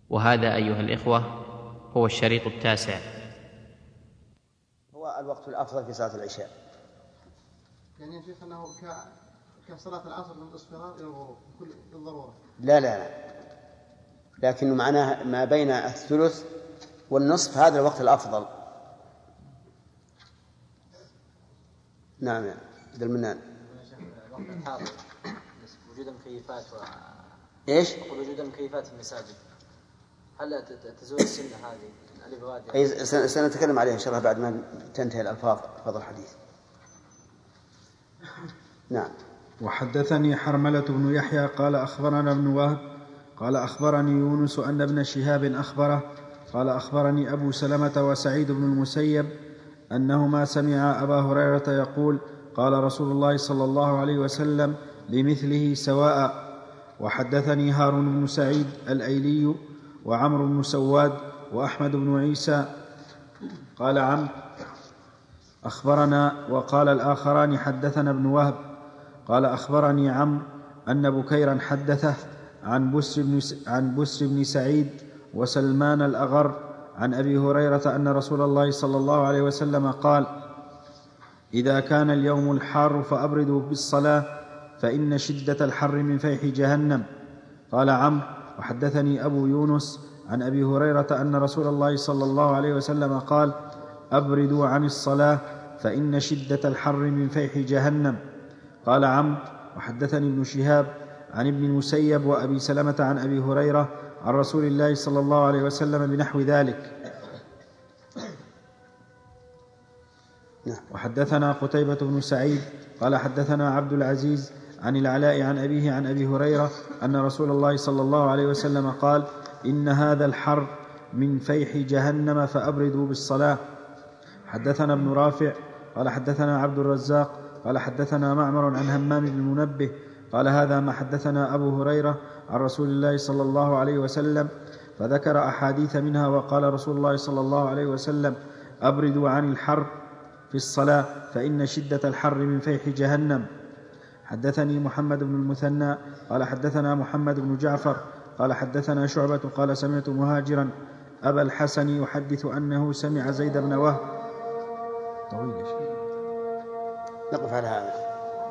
وهذا أيها الإخوة هو الشريط 9. هو الوقت الأفضل في صلاة العشاء. يعني يا شيخ أنه كصلاة العصر من الإصفرار إلى الغروب كل الضرورة. لا لكن معناه ما بين الثلث والنصف هذا الوقت الأفضل. نعم يا عبد المنان. الوقت الحاضر وجود المكيفات ايش؟ وجود المكيفات في المساجد، هل تزول السنة هذه الألفات؟ أي سنتكلم عليها إن شاء الله بعد ما تنتهي الألفاظ الحديث. نعم. وحدثني حرملة بن يحيى قال أخبرنا ابن وهب قال أخبرني يونس أن ابن شهاب أخبره قال أخبرني أبو سلمة وسعيد بن المسيب أنهما سمعا أبا هريرة يقول قال رسول الله صلى الله عليه وسلم بمثله سواء. وحدثني هارون بن سعيد الأيلي وعمرو بن سواد وأحمد بن عيسى قال عمرو أخبرنا، وقال الآخران حدثنا ابن وهب قال أخبرني عمرو أن بكيرا حدثه عن بسر بن سعيد وسلمان الأغر عن أبي هريرة أن رسول الله صلى الله عليه وسلم قال إذا كان اليوم الحار فأبردوا بالصلاة فإن شدة الحر من فيح جهنم. قال عمرو وحدثني أبو يونس عن أبي هريرة أن رسول الله صلى الله عليه وسلم قال أبردوا عن الصلاة فإن شدة الحر من فيح جهنم. قال عمرو وحدثني ابن شهاب عن ابن المسيب وأبي سلمة عن أبي هريرة عن رسول الله صلى الله عليه وسلم بنحو ذلك. وحدثنا قتيبة بن سعيد قال حدثنا عبد العزيز عن العلاء عن أبيه عن أبي هريرة أن رسول الله صلى الله عليه وسلم قال إن هذا الحر من فيح جهنم فأبردوا بالصلاة. حدثنا ابن رافع قال حدثنا عبد الرزاق قال حدثنا معمر عن همام بن المنبه قال هذا ما حدثنا أبو هريرة عن رسول الله صلى الله عليه وسلم، فذكر أحاديث منها وقال رسول الله صلى الله عليه وسلم أبردوا عن الحر في الصلاة فإن شدة الحر من فيح جهنم. حدثني محمد بن المثنى قال حدثنا محمد بن جعفر قال حدثنا شعبة قال سمعت مهاجرا أبا الحسن يحدث أنه سمع زيد بن وهب. طويل شيء. نقف على هذا.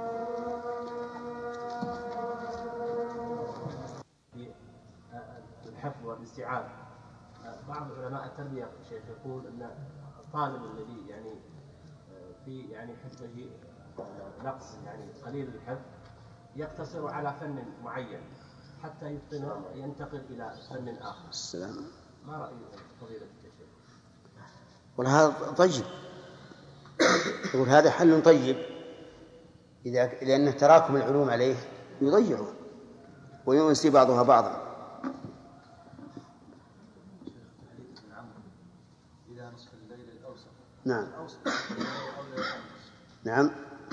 الحفظ والاستيعاب، بعض علماء التربية شيخ يقول أن الطالب الذي يعني في حفظه نقص قليل الحفظ يقتصر على فن معين حتى يتقنه ينتقل إلى فن آخر. السلام. ما رأي فضيلة الشيخ؟ وهذا طيب، يقول هذا حل طيب لأن تراكم العلوم عليه يضيعه وينسي بعضها بعضا. إذا نصف الليل الأوسط. نعم. نعم.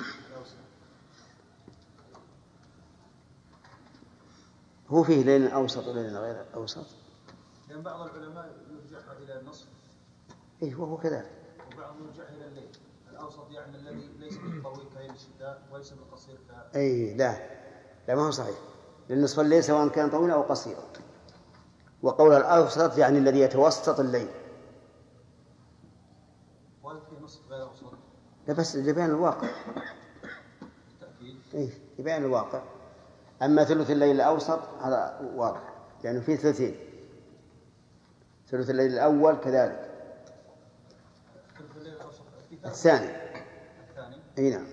هو فيه ليل أوسط وليل غير أوسط. لأن بعض العلماء يرجعها إلى النصف. إيه وهو كذلك. وبعضهم يرجع إلى الليل الأوسط، الذي ليس بالطويل كهيئة الشتاء وليس بالقصير أي لا ما هو صحيح، لأن نصف الليل سواء كان طويلا أو قصيرا. وقول الأوسط الذي يتوسط الليل. وهل في نصف غير أوسط؟ لا بس لبيان الواقع. إيه لبيان الواقع. أما ثلث الليل الأوسط هذا واضح لأنه فيه ثلثين، ثلث الليل الأول كذلك الثاني. أي نعم.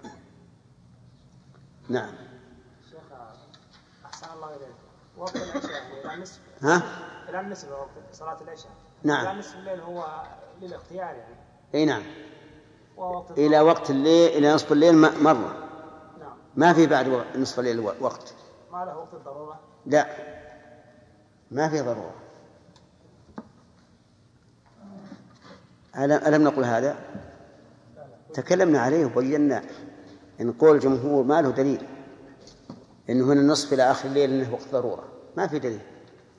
نعم. شيخ أحسن الله إليك، وقت العشاء إلى نصف إلى نصف وقت صلاة العشاء. نعم. إلى نصف الليل هو للاختيار أي نعم. إلى وقت الليل إلى نصف الليل مرة. نعم. ما في بعد نصف الليل وقت. ما له وقت الضرورة؟ لا ما في ضرورة. ألم نقل هذا؟ تكلمنا عليه وبينا إن قول الجمهور ما له دليل إنه من النصف إلى آخر الليل إنه وقت ضرورة، ما في دليل.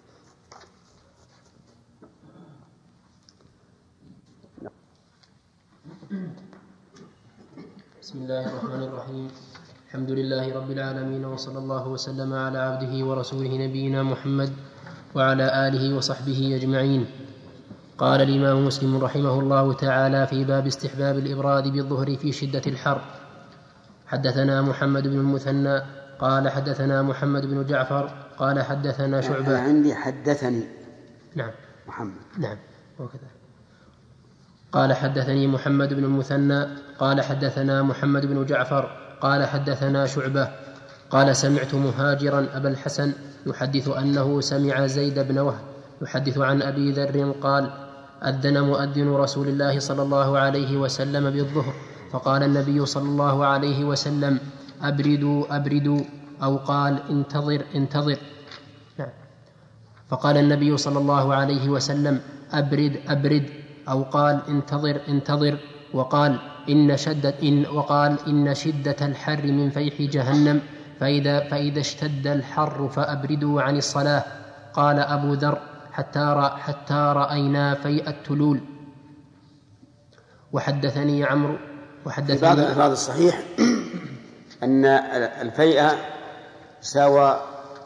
بسم الله الرحمن الرحيم. الحمد لله رب العالمين، وصلى الله وسلم على عبده ورسوله نبينا محمد وعلى آله وصحبه أجمعين. قال الإمام مسلم رحمه الله تعالى في باب استحباب الإبراد بالظهر في شدة الحر: حدثنا محمد بن المثنى قال حدثنا محمد بن جعفر قال حدثنا شعبة. عندي حدثني نعم محمد نعم وكذا. قال حدثني محمد بن المثنى قال حدثنا محمد بن جعفر قال حدثنا شعبة قال سمعت مهاجرا أبا الحسن يحدث أنه سمع زيد بن وهب يحدث عن أبي ذر قال: أذن مؤذن رسول الله صلى الله عليه وسلم بالظهر، فقال النبي صلى الله عليه وسلم: أبردوا أبردوا، أو قال: انتظر انتظر. فقال النبي صلى الله عليه وسلم: أبرد أبرد، أو قال: انتظر انتظر. وقال: إن شدة الحر من فيح جهنم، فإذا اشتد الحر فأبردوا عن الصلاة. قال أبو ذر: حتى رأينا فيء التلول. وحدثني عمرو في بعض الألفاظ الصحيح أن الفيء ساوى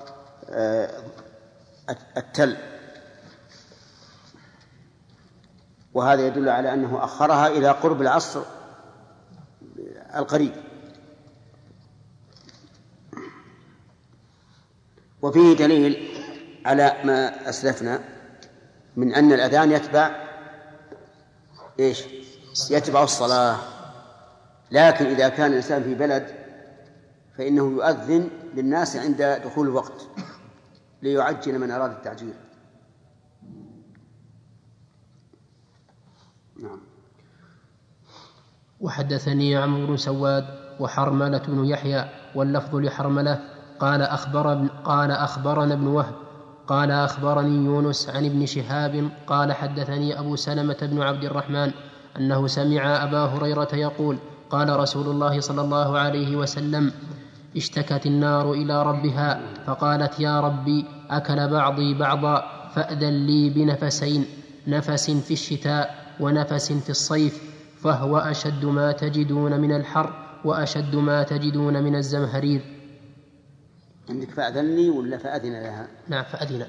التل، وهذا يدل على أنه أخرها إلى قرب العصر القريب. وفيه دليل على ما أسلفنا من أن الأذان يتبع الصلاة. لكن إذا كان الإنسان في بلد فإنه يؤذن للناس عند دخول الوقت ليعجل من أراد التعجيل. نعم. وحدثني عمرو بن سواد وحرملة بن يحيى، واللفظ لحرملة قال أخبرنا ابن وهب قال أخبرني يونس عن ابن شهاب قال حدثني أبو سلمة بن عبد الرحمن أنه سمع أبا هريرة يقول: قال رسول الله صلى الله عليه وسلم: اشتكت النار إلى ربها فقالت: يا ربي، أكل بعضي بعضا، فأذن لي بنفسين، نفس في الشتاء ونفس في الصيف، فهو أشد ما تجدون من الحر وأشد ما تجدون من الزمهرير. عندك فأذن لي ولا فأذن لها؟ نعم فأذن.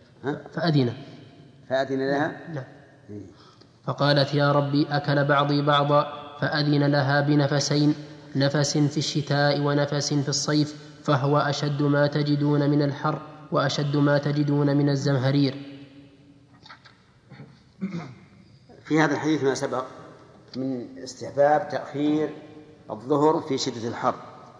فأذن لها؟ نعم. فقالت: يا ربي، أكل بعضي بعضا، فأذن لها بنفسين، نفس في الشتاء ونفس في الصيف، فهو أشد ما تجدون من الحر وأشد ما تجدون من الزمهرير. في هذا الحديث ما سبق من استحباب تأخير الظهر في شدة الحر،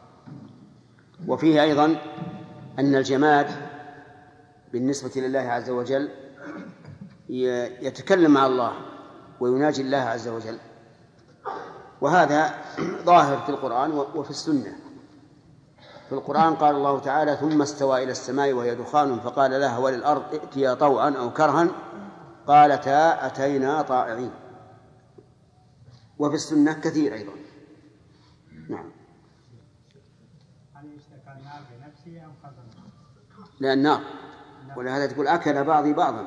وفيه أيضا أن الجماد بالنسبة لله عز وجل يتكلم مع الله ويناجي الله عز وجل، وهذا ظاهر في القرآن وفي السنة. في القرآن قال الله تعالى: ثم استوى إلى السماء وهي دخان فقال لها وللأرض ائتيا طوعا أو كرها قالتا أتينا طائعين. وفي السنة كثير أيضا. نعم. لا النار، ولهذا تقول أكل بعضي بعضا.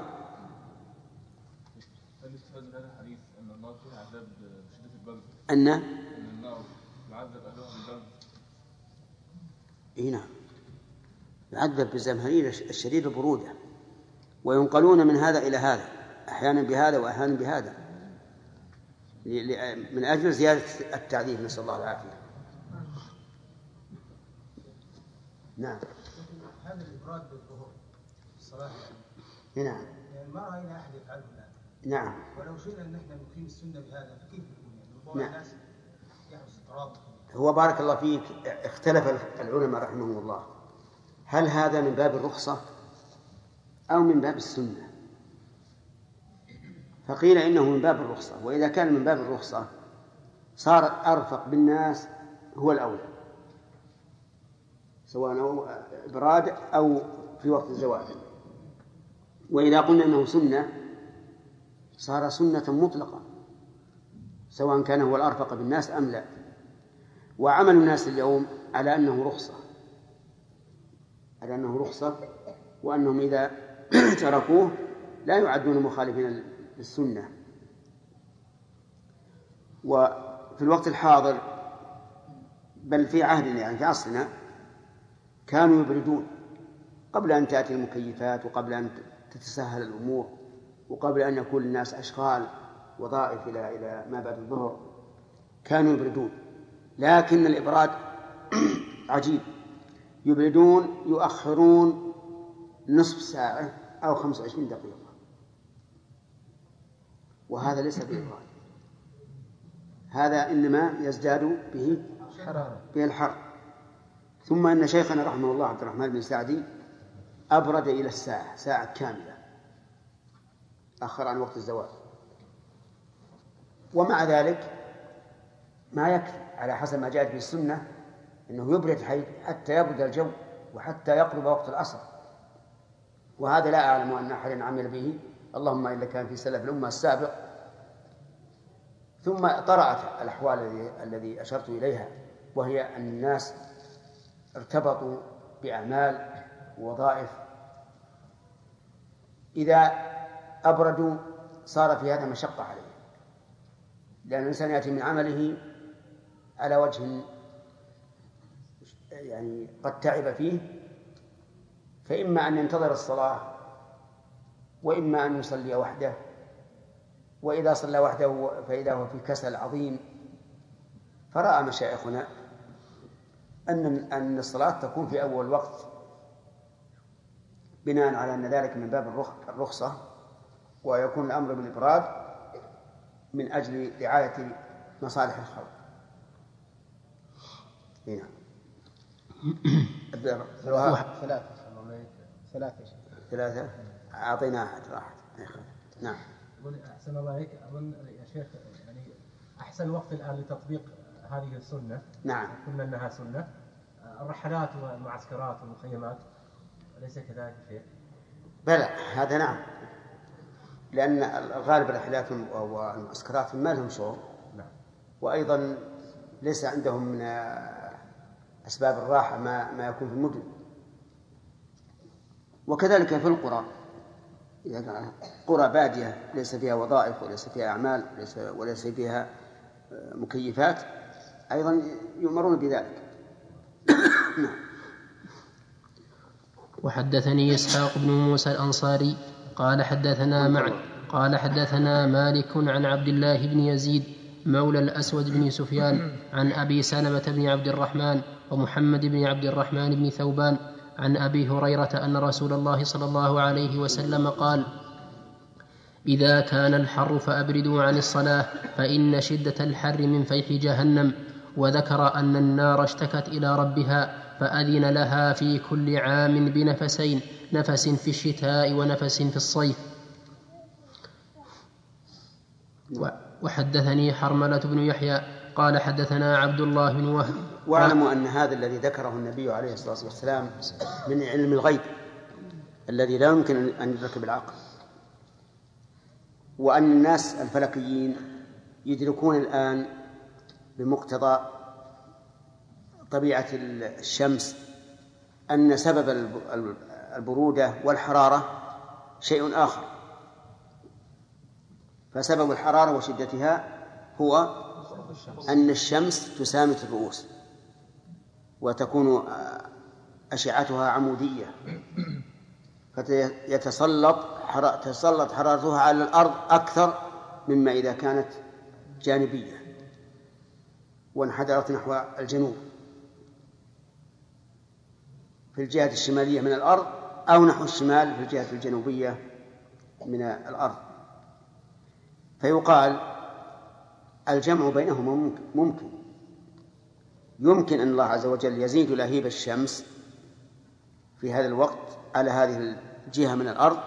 أن النار يعذب أهلها بالبرد. نعم، يعذب بالزمهرير الشديد البرودة، وينقلون من هذا إلى هذا، أحيانا بهذا وأحيانا بهذا، من أجل زيادة التعذيب، نسأل الله العافية. نعم. هذا الإبراد بالظهر الصلاة نعم. ما رأينا أحد يفعله الآن. نعم. ولو شئنا أن نحن نقيم السنة بهذا فكيف يكون؟ يعني الناس يحدث اضطراب. هو بارك الله فيك اختلف العلماء رحمهم الله، هل هذا من باب الرخصة أو من باب السنة؟ فقيل إنه من باب الرخصة، وإذا كان من باب الرخصة صار أرفق بالناس هو الأولى، سواء إبراد أو في وقت الزواج. وإذا قلنا أنه سنة صار سنة مطلقة، سواء كان هو الأرفق بالناس أم لا. وعمل الناس اليوم على أنه رخصة، وأنهم إذا تركوه لا يعدون مخالفين للسنة. وفي الوقت الحاضر بل في عهدنا يعني في عصرنا كانوا يبردون قبل أن تأتي المكيفات وقبل أن تتسهل الأمور، وقبل أن يكون الناس أشغال وظائف إلى ما بعد الظهر كانوا يبردون. لكن الإبراد عجيب، يبردون يؤخرون نصف ساعة أو 25 دقيقة، وهذا ليس بإبراد، هذا إنما يزداد به الحر. ثم أن شيخنا رحمه الله عبد الرحمن بن سعدي أبرد إلى الساعة، ساعة كاملة، أخر عن وقت الزواج. ومع ذلك ما يكفي، على حسب ما جاءت به السنة أنه يبرد حتى يبرد الجو وحتى يقرب وقت العصر، وهذا لا أعلم أن أحد عمل به، اللهم إلا كان في سلف الأمة السابق. ثم طرأت الأحوال الذي أشرت إليها، وهي أن الناس ارتبطوا بأعمال ووظائف، إذا أبردوا صار في هذا مشقة عليه، لأن الإنسان يأتي من عمله على وجه يعني قد تعب فيه، فإما أن ينتظر الصلاة وإما أن يصلي وحده، وإذا صلى وحده فإذا هو في كسل عظيم. فرأى مشايخنا أن الصلاة تكون في أول وقت، بناء على أن ذلك من باب الرخصة، ويكون الأمر بالإبراد من أجل رعاية مصالح الخلق. هنا ثلاثة أعطينا أحد راحت. نعم. أحسن الله عليك. أظن يا شيخ يعني أحسن وقت الآن لتطبيق هذه السنة، نعم، قلنا أنها سنة، الرحلات والمعسكرات والمخيمات، أليس كذلك شيء؟ بلى، هذا نعم، لأن الغالب الرحلات والمعسكرات ما لهم شغل، وأيضا ليس عندهم من أسباب الراحة ما يكون في المدن. وكذلك في القرى، إذا قرى بادية ليس فيها وظائف وليس فيها أعمال وليس فيها مكيفات، أيضا يؤمرون بذلك. وحدثني إسحاق بن موسى الأنصاري قال حدثنا مالك عن عبد الله بن يزيد مولى الأسود بن سفيان عن أبي سلمة بن عبد الرحمن ومحمد بن عبد الرحمن بن ثوبان عن أبي هريرة أن رسول الله صلى الله عليه وسلم قال: إذا كان الحر فأبردوا عن الصلاة فإن شدة الحر من فيح جهنم. وذكر أن النار اشتكت إلى ربها فأذن لها في كل عام بنفسين، نفس في الشتاء ونفس في الصيف. وحدثني حرملة بن يحيى قال حدثنا عبد الله بن وهب. واعلموا أن هذا الذي ذكره النبي عليه الصلاة والسلام من علم الغيب الذي لا يمكن أن يدرك بالعقل، وأن الناس الفلكيين يدركون الآن بمقتضى طبيعة الشمس أن سبب البرودة والحرارة شيء آخر، فسبب الحرارة وشدتها هو أن الشمس تسامت الرؤوس وتكون أشعتها عمودية، فتتسلط حرارتها على الأرض أكثر مما إذا كانت جانبية وانحدرت نحو الجنوب في الجهة الشمالية من الأرض، أو نحو الشمال في الجهة الجنوبية من الأرض. فيقال الجمع بينهما يمكن أن الله عز وجل يزيد لهيب الشمس في هذا الوقت على هذه الجهة من الأرض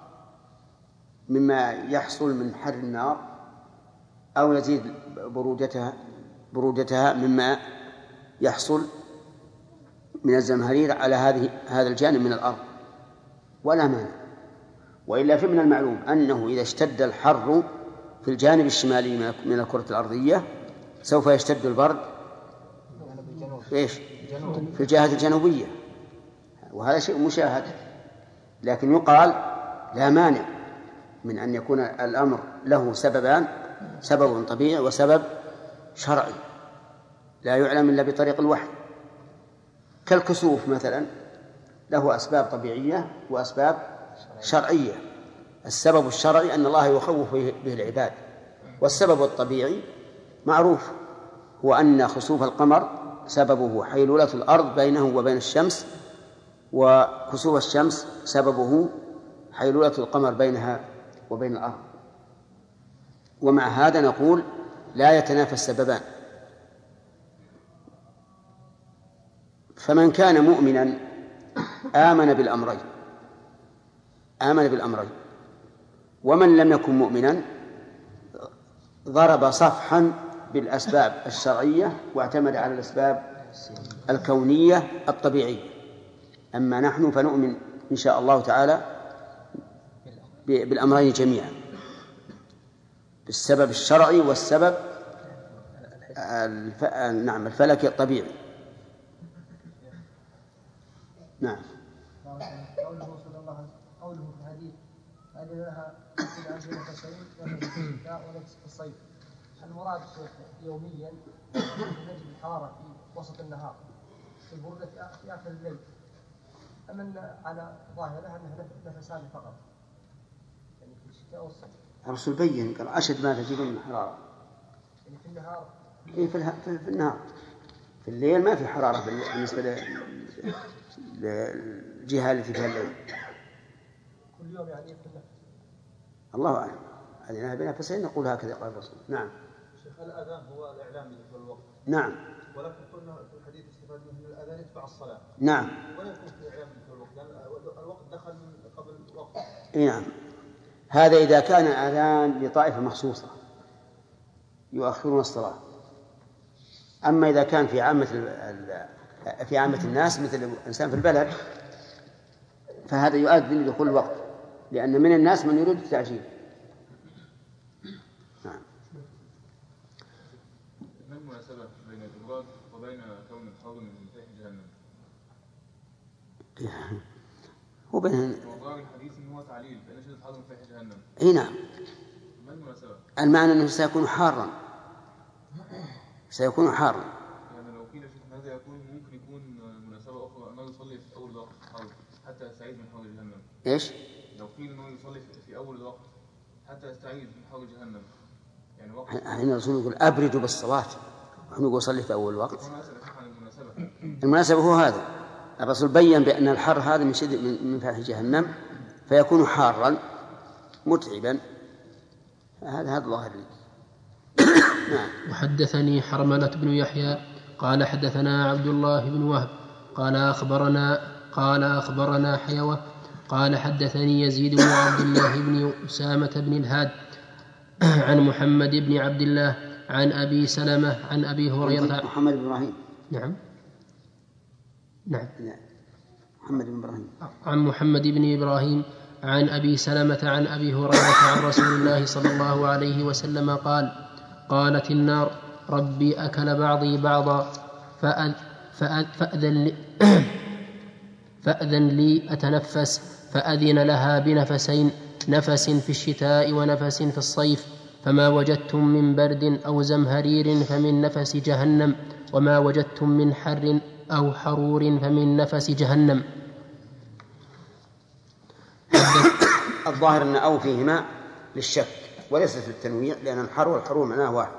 مما يحصل من حر النار، أو يزيد برودتها مما يحصل من الزمهرير على هذا الجانب من الأرض، ولا مانع. وإلا فمن المعلوم أنه إذا اشتد الحر في الجانب الشمالي من الكرة الأرضية سوف يشتد البرد في الجهة الجنوبية، وهذا شيء مشاهد. لكن يقال لا مانع من أن يكون الأمر له سببان، سبب طبيعي وسبب شرعي لا يعلم إلا بطريق الوحي، كالكسوف مثلا له أسباب طبيعية وأسباب شرعية. السبب الشرعي أن الله يخوف به العباد، والسبب الطبيعي معروف، هو أن خسوف القمر سببه حيلولة الأرض بينه وبين الشمس، وكسوف الشمس سببه حيلولة القمر بينها وبين الأرض. ومع هذا نقول لا يتنافى السببان. فمن كان مؤمنا آمن بالأمرين، ومن لم يكن مؤمنا ضرب صفحا بالأسباب الشرعية واعتمد على الأسباب الكونية الطبيعية. أما نحن فنؤمن إن شاء الله تعالى بالأمرين جميعا، بالسبب الشرعي والسبب الفلكي الطبيعي. نعم. قوله في الحديث أن لها في نفسين ونفس في الصيف، المراد يوميا نجد الحرارة في وسط النهار، في البردة في آخر الليل، أما على ظاهره أنها نفسان فقط، يعني في الشتاء والصيف. الرسول بين قال أشد ما تجدون من حرارة، يعني في النهار. في النهار، في الليل ما في حرارة بالنسبة للجهة التي فيها الليل. كل يوم يعني في النفس. الله أعلم. أذنها بنفسين نقول هكذا قال الرسول. نعم. شيخ الأذان هو الإعلام بدخول الوقت. نعم. ولكن قلنا في الحديث استفاد من الأذان يتبع الصلاة. نعم. ولا يكون في إعلام بدخول الوقت، لأن الوقت دخل قبل الوقت. نعم. هذا إذا كان أذان لطائفة مخصوصة يؤخرون الصلاة. أما إذا كان في عامة الناس مثل الإنسان في البلد فهذا يؤذن لدخول الوقت، لأن من الناس من يريد التعجيل. نعم. ما المناسبة بين الإبراج وبين كون الحوض من مفتاح جهنم؟ هو بين وظاهر الحديث إنه هو تعليل فإن شدة الحوض من مفتاح جهنم. إيه نعم. ما المناسبة؟ المعنى أنه سيكون حارا. يعني لو قيل في هذا ممكن يكون مناسبة أخرى أنه يصلي في أول وقت حتى يستعيذ من حوض جهنم. إيش؟ لو قيل أنه يصلي في أول الوقت حتى يستعيذ من حوض جهنم، يعني وقت. هنا الرسول يقول أبردوا بالصلاة، ونحن نقول صلي في أول وقت. المناسبة هو هذا. الرسول بين بأن الحر هذا من فاحش جهنم فيكون حارا متعبا. هذا الله لي. نعم. وحدثني حرملة بن يحيى قال حدثنا عبد الله بن وهب قال أخبرنا حيوة قال حدثني يزيد بن عبد الله بن أسامة بن الهاد عن محمد بن عبد الله عن أبي سلمة عن أبي هريرة. محمد بن إبراهيم. نعم. محمد بن إبراهيم. عن محمد بن إبراهيم عن أبي سلمة عن أبي هريرة عن رسول الله صلى الله عليه وسلم قال: قالت النار: ربي أكل بعضي بعضا فأذن لي أتنفس، فأذن لها بنفسين، نفس في الشتاء ونفس في الصيف، فما وجدتم من برد أو زمهرير فمن نفس جهنم، وما وجدتم من حر أو حرور فمن نفس جهنم. الظاهر أن أو فيهما للشك وليس في التنويع، لأن الحر والحرور معناه واحد.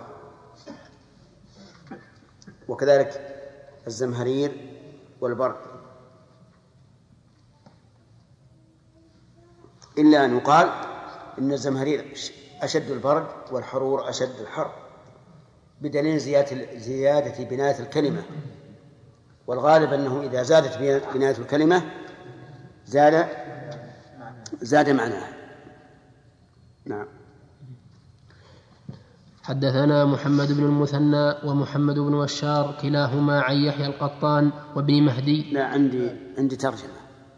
وكذلك الزمهرير والبرد، إلا أن يقال إن الزمهرير أشد البرد والحرور أشد الحر، بدليل زيادة بناية الكلمة، والغالب أنه إذا زادت بناية الكلمة زاد معناها. نعم. حدثنا محمد بن المثنى ومحمد بن بشار كلاهما عن يحيى القطان وابن مهدي. لا، عندي ترجمة.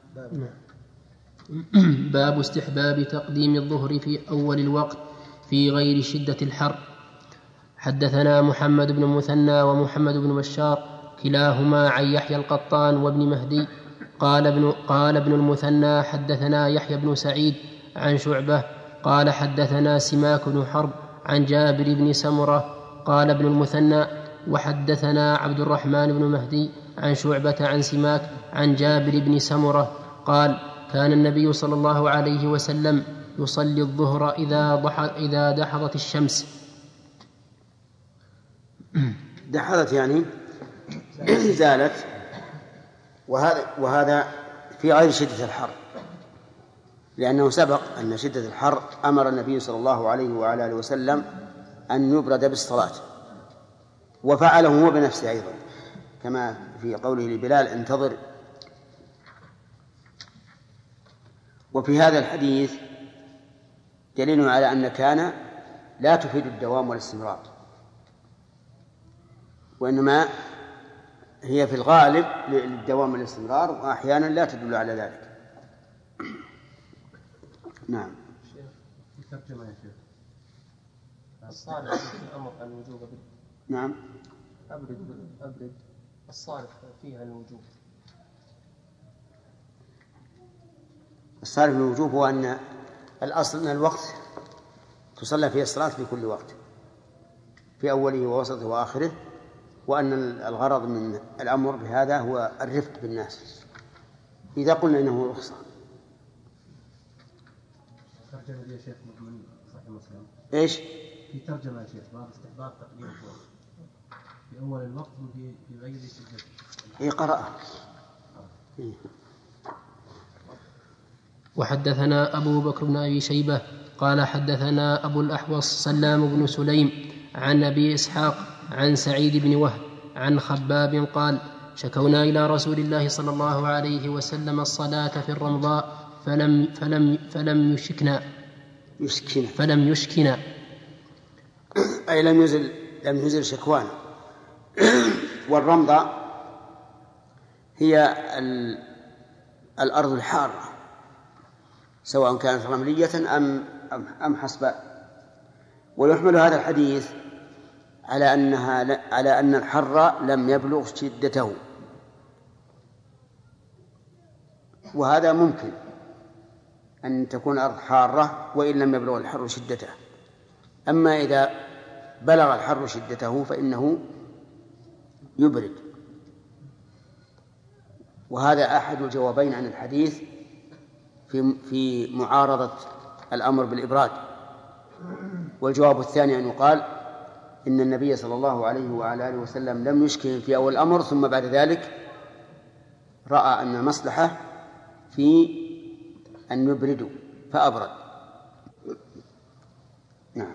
باب استحباب تقديم الظهر في أول الوقت في غير شدة الحر. حدثنا محمد بن المثنى ومحمد بن بشار كلاهما عن يحيى القطان وابن مهدي. قال ابن المثنى: حدثنا يحيى بن سعيد عن شعبة قال حدثنا سماك بن حرب عن جابر بن سمرة. قال ابن المثنى: وحدثنا عبد الرحمن بن مهدي عن شعبة عن سماك عن جابر بن سمرة قال: كان النبي صلى الله عليه وسلم يصلي الظهر إذا دحضت الشمس. دحضت يعني زالت، وهذا في غير شدة الحر، لأنه سبق أن شدة الحر أمر النبي صلى الله عليه وعلى آله وسلم أن يبرد بالصلاة، وفعله هو بنفسه أيضا، كما في قوله لبلال انتظر. وفي هذا الحديث دليل على أن كان لا تفيد الدوام والاستمرار، وإنما هي في الغالب للدوام والاستمرار، وأحيانا لا تدل على ذلك. نعم. في ترجمة يا شيخ. الصالح في الأمر الوجوب. نعم. أبرد الصالح فيها الوجوب. الصالح الوجوب هو أن الأصل أن الوقت تصلى فيه الصلاة في كل وقت، في أوله ووسطه وآخره، وأن الغرض من الأمر بهذا هو الرفق بالناس. إذا قلنا إنه رخصة. ترجمة يا شيخ من صحيح مسلم. إيش؟ في ترجمة يا شيخ باب استحباب تقديم الوقت في أول الوقت وفي غير شدته. إيه قرأ. وحدثنا أبو بكر بن أبي شيبة قال حدثنا أبو الأحوص سلام بن سليم عن أبي إسحاق عن سعيد بن وهب عن خباب قال شكونا إلى رسول الله صلى الله عليه وسلم الصلاة في الرمضاء فلم يشكنا أي لم يزل شكوانا. والرمضة هي الأرض الحارة، سواء كانت رملية أم حصباء. ويحمل هذا الحديث على أن الحر لم يبلغ شدته، وهذا ممكن أن تكون الأرض حارة وإن لم يبلغ الحر شدته. أما إذا بلغ الحر شدته فإنه يبرد. وهذا أحد الجوابين عن الحديث في معارضة الأمر بالإبراد. والجواب الثاني أن يقال إن النبي صلى الله عليه وعلى آله وسلم لم يشكل في أول الأمر، ثم بعد ذلك رأى أن مصلحة في أن يبردوا فأبرد. نعم.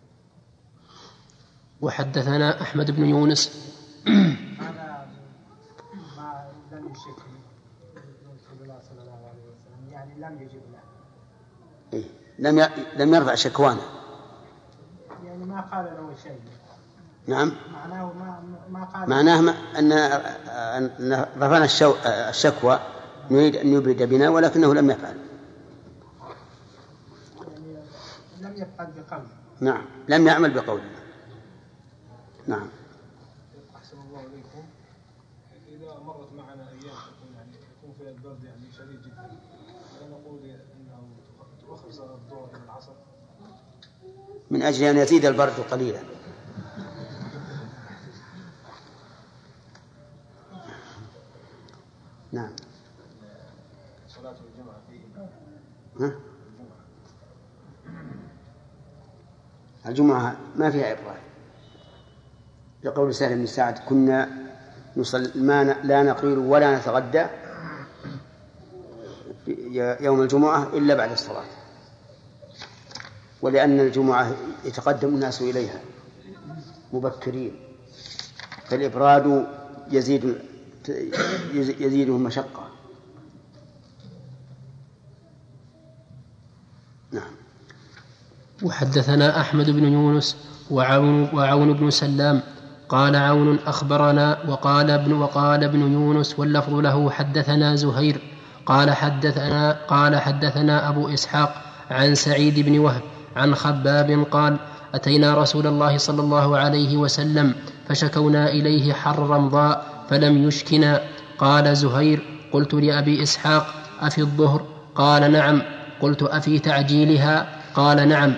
وحدثنا أحمد بن يونس هذا ما لم يشكل رسول الله صلى الله عليه وسلم، يعني لم يجب له، لم يرفع شكوانا، يعني ما قال له شيء. نعم. معناه ما قال، معناه أن رفعنا الشكوى نريد أن يبرد بنا، ولكنه لم يفعل. يعني لم يفعل بقوله. نعم، لم يعمل بقوله. نعم. أحسن الله إليكم. إذا مرت معنا أيام يكون فيها البرد شديد جدا، لا نقول أنه تؤخر صلاة الظهر إلى العصر من أجل أن يزيد البرد قليلا. نعم. صلاة الجمعة فيه. الجمعة ما فيها إبراد، لقول سهل بن سعد كنا لا نقيل ولا نتغدى يوم الجمعة إلا بعد الصلاة، ولأن الجمعة يتقدم الناس إليها مبكرين، فالإبراد يزيدهم مشقة. نعم. وحدثنا أحمد بن يونس وعون بن سلام قال عون أخبرنا وقال ابن يونس واللفظ له حدثنا زهير قال حدثنا أبو إسحاق عن سعيد بن وهب عن خباب قال أتينا رسول الله صلى الله عليه وسلم فشكونا إليه حر رمضاء فلم يشكنا. قال زهير قلت لأبي إسحاق أفي الظهر؟ قال نعم. قلت أفي تعجيلها؟ قال نعم.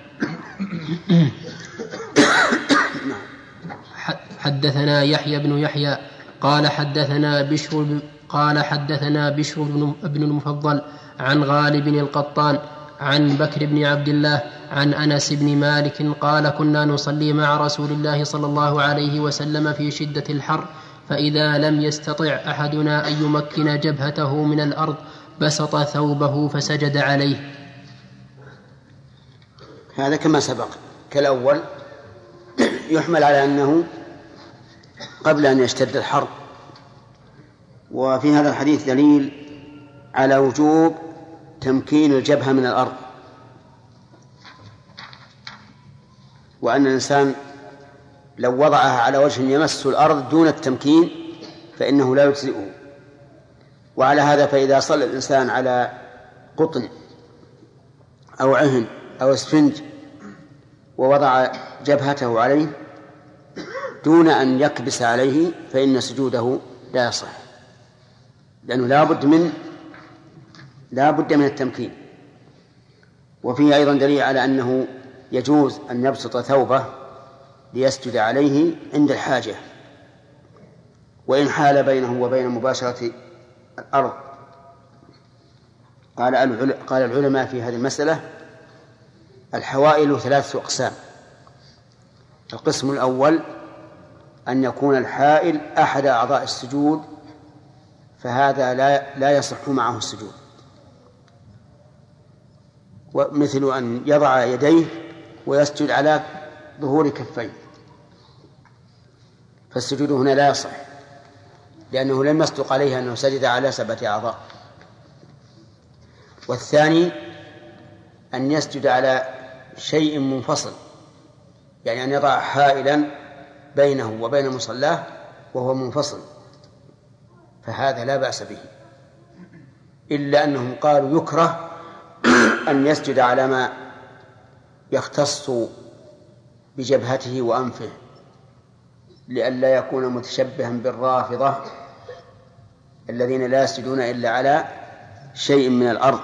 حدثنا يحيى بن يحيى قال حدثنا بشر بن المفضل عن غالب القطان عن بكر بن عبد الله عن أنس بن مالك قال كنا نصلي مع رسول الله صلى الله عليه وسلم في شدة الحر فإذا لم يستطع أحدنا أن يمكن جبهته من الأرض بسط ثوبه فسجد عليه. هذا كما سبق كالأول، يحمل على أنه قبل أن يشتد الحر. وفي هذا الحديث دليل على وجوب تمكين الجبهة من الأرض، وأن الإنسان لو وضعها على وجه يمس الأرض دون التمكين فإنه لا يجزئه. وعلى هذا فإذا صلى الإنسان على قطن أو عهن أو اسفنج ووضع جبهته عليه دون أن يكبس عليه فإن سجوده لا يصح، لأنه لا بد من التمكين. وفيه أيضا دليل على أنه يجوز أن يبسط ثوبه ليسجد عليه عند الحاجة وإن حال بينه وبين مباشرة الأرض. قال العلماء في هذه المسألة الحوائل 3 أقسام. القسم الأول أن يكون الحائل أحد أعضاء السجود، فهذا لا يصح معه السجود، ومثل أن يضع يديه ويسجد على ظهور كفيه، فالسجود هنا لا يصح لأنه لم يصدق عليه أنه سجد على 7 أعضاء. والثاني أن يسجد على شيء منفصل، يعني أن يضع حائلا بينه وبين مصلاه وهو منفصل، فهذا لا بأس به، إلا أنهم قالوا يكره أن يسجد على ما يختص بجبهته وأنفه لئلا يكون متشبها بالرافضة الذين لا يسجدون إلا على شيء من الأرض،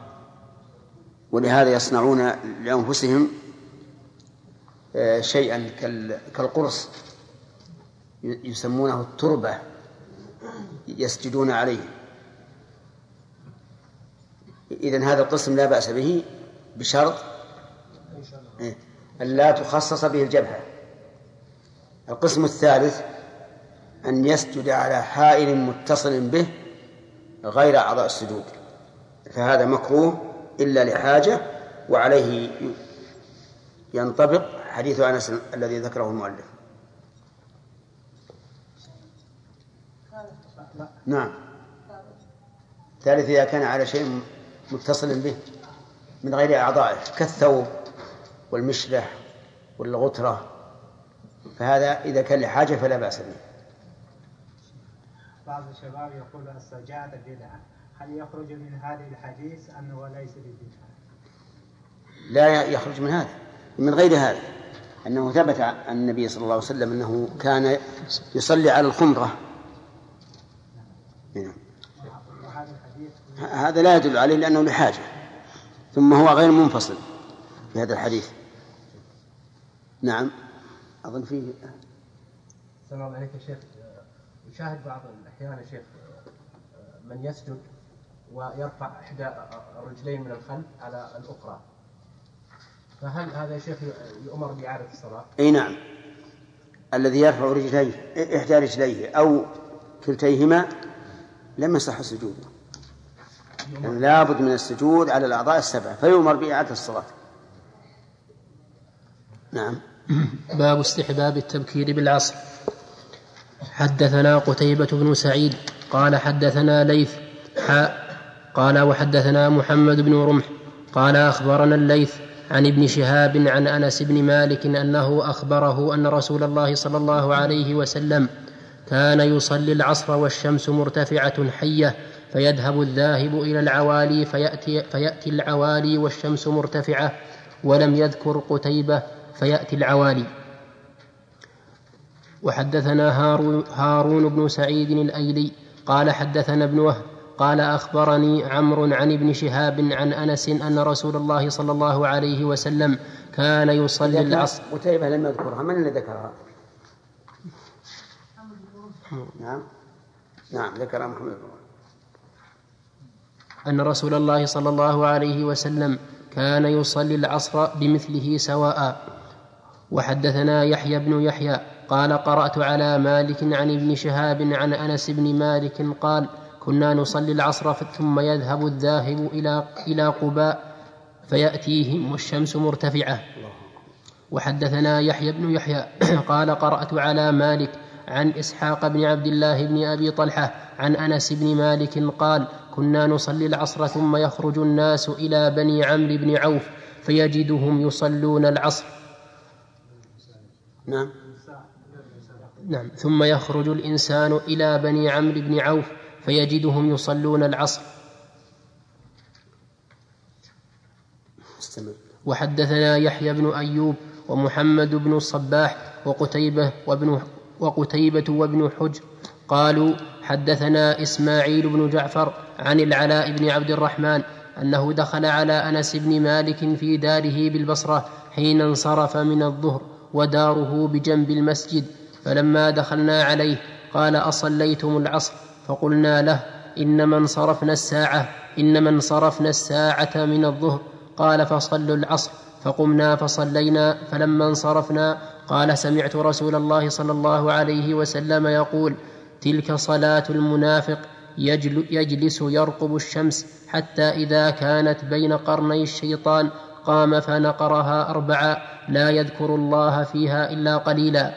ولهذا يصنعون لأنفسهم شيئا كالقرص يسمونه التربة يسجدون عليه. إذن هذا القسم لا بأس به بشرط أن لا تخصص به الجبهة. القسم الثالث أن يسجد على حائل متصل به غير أعضاء السجود، فهذا مكروه إلا لحاجة، وعليه ينطبق حديث أنس الذي ذكره المؤلف. نعم. ثالث إذا كان على شيء متصل به من غير أعضائه كالثوب والمشلح والغترة، فهذا إذا كان لحاجة فلا بأس به. بعض الشباب يقول السجادة بدعة، هل يخرج من هذه الحديث أنه ليس بدعة؟ لا يخرج من هذا، من غير هذا، أنه ثبت عن النبي صلى الله عليه وسلم أنه كان يصلي على الخمرة. هذا لا يدل عليه لأنه لحاجة، ثم هو غير منفصل في هذا الحديث. نعم. أظن فيه. السلام عليك يا شيخ. يشاهد بعض الأحيان يا شيخ من يسجد ويرفع إحدى الرجلين من الخلف على الأخرى، فهل هذا يا شيخ يؤمر بإعادة الصلاة؟ أي نعم، الذي يرفع رجليه إحدى رجليه أو كلتيهما لم يصح سجوده، يعني لا بد من السجود على الأعضاء 7 فيؤمر بإعادة الصلاة. نعم. باب استحباب التبكير بالعصر. حدثنا قتيبة بن سعيد قال حدثنا ليث قال وحدثنا محمد بن رمح قال أخبرنا الليث عن ابن شهاب عن أنس بن مالك أنه أخبره أن رسول الله صلى الله عليه وسلم كان يصلي العصر والشمس مرتفعة حية فيذهب الذاهب إلى العوالي فيأتي العوالي والشمس مرتفعة، ولم يذكر قتيبة فيأتي العوالي. وحدثنا هارون بن سعيد الأيلي قال حدثنا ابن وهب قال أخبرني عمرو عن ابن شهاب عن أنس أن رسول الله صلى الله عليه وسلم كان يصلي العصر. قتيبة لم يذكرها، من اللي ذكرها؟ نعم ذكرها محمد. أن رسول الله صلى الله عليه وسلم كان يصلي العصر بمثله سواء. وحدثنا يحيى بن يحيى قال قرأت على مالك عن ابن شهاب عن أنس بن مالك قال كنا نصلي العصر ثم يذهب الذاهب إلى قباء فيأتيهم والشمس مرتفعة. وحدثنا يحيى بن يحيى قال قرأت على مالك عن إسحاق بن عبد الله بن أبي طلحة عن أنس بن مالك قال كنا نصلي العصر ثم يخرج الناس إلى بني عمرو بن عوف فيجدهم يصلون العصر. نعم. ثم يخرج الإنسان إلى بني عمرو بن عوف فيجدهم يصلون العصر. وحدثنا يحيى بن أيوب ومحمد بن الصباح وقتيبة وابن حجر قالوا حدثنا إسماعيل بن جعفر عن العلاء بن عبد الرحمن أنه دخل على أنس بن مالك في داره بالبصرة حين انصرف من الظهر وداره بجنب المسجد، فلما دخلنا عليه قال أصليتم العصر؟ فقلنا له إنما انصرفنا الساعة من الظهر. قال فصلوا العصر. فقمنا فصلينا. فلما انصرفنا قال سمعت رسول الله صلى الله عليه وسلم يقول تلك صلاة المنافق يجلس يرقب الشمس حتى إذا كانت بين قرني الشيطان قام فنقرها 4 لا يذكر الله فيها إلا قليلا.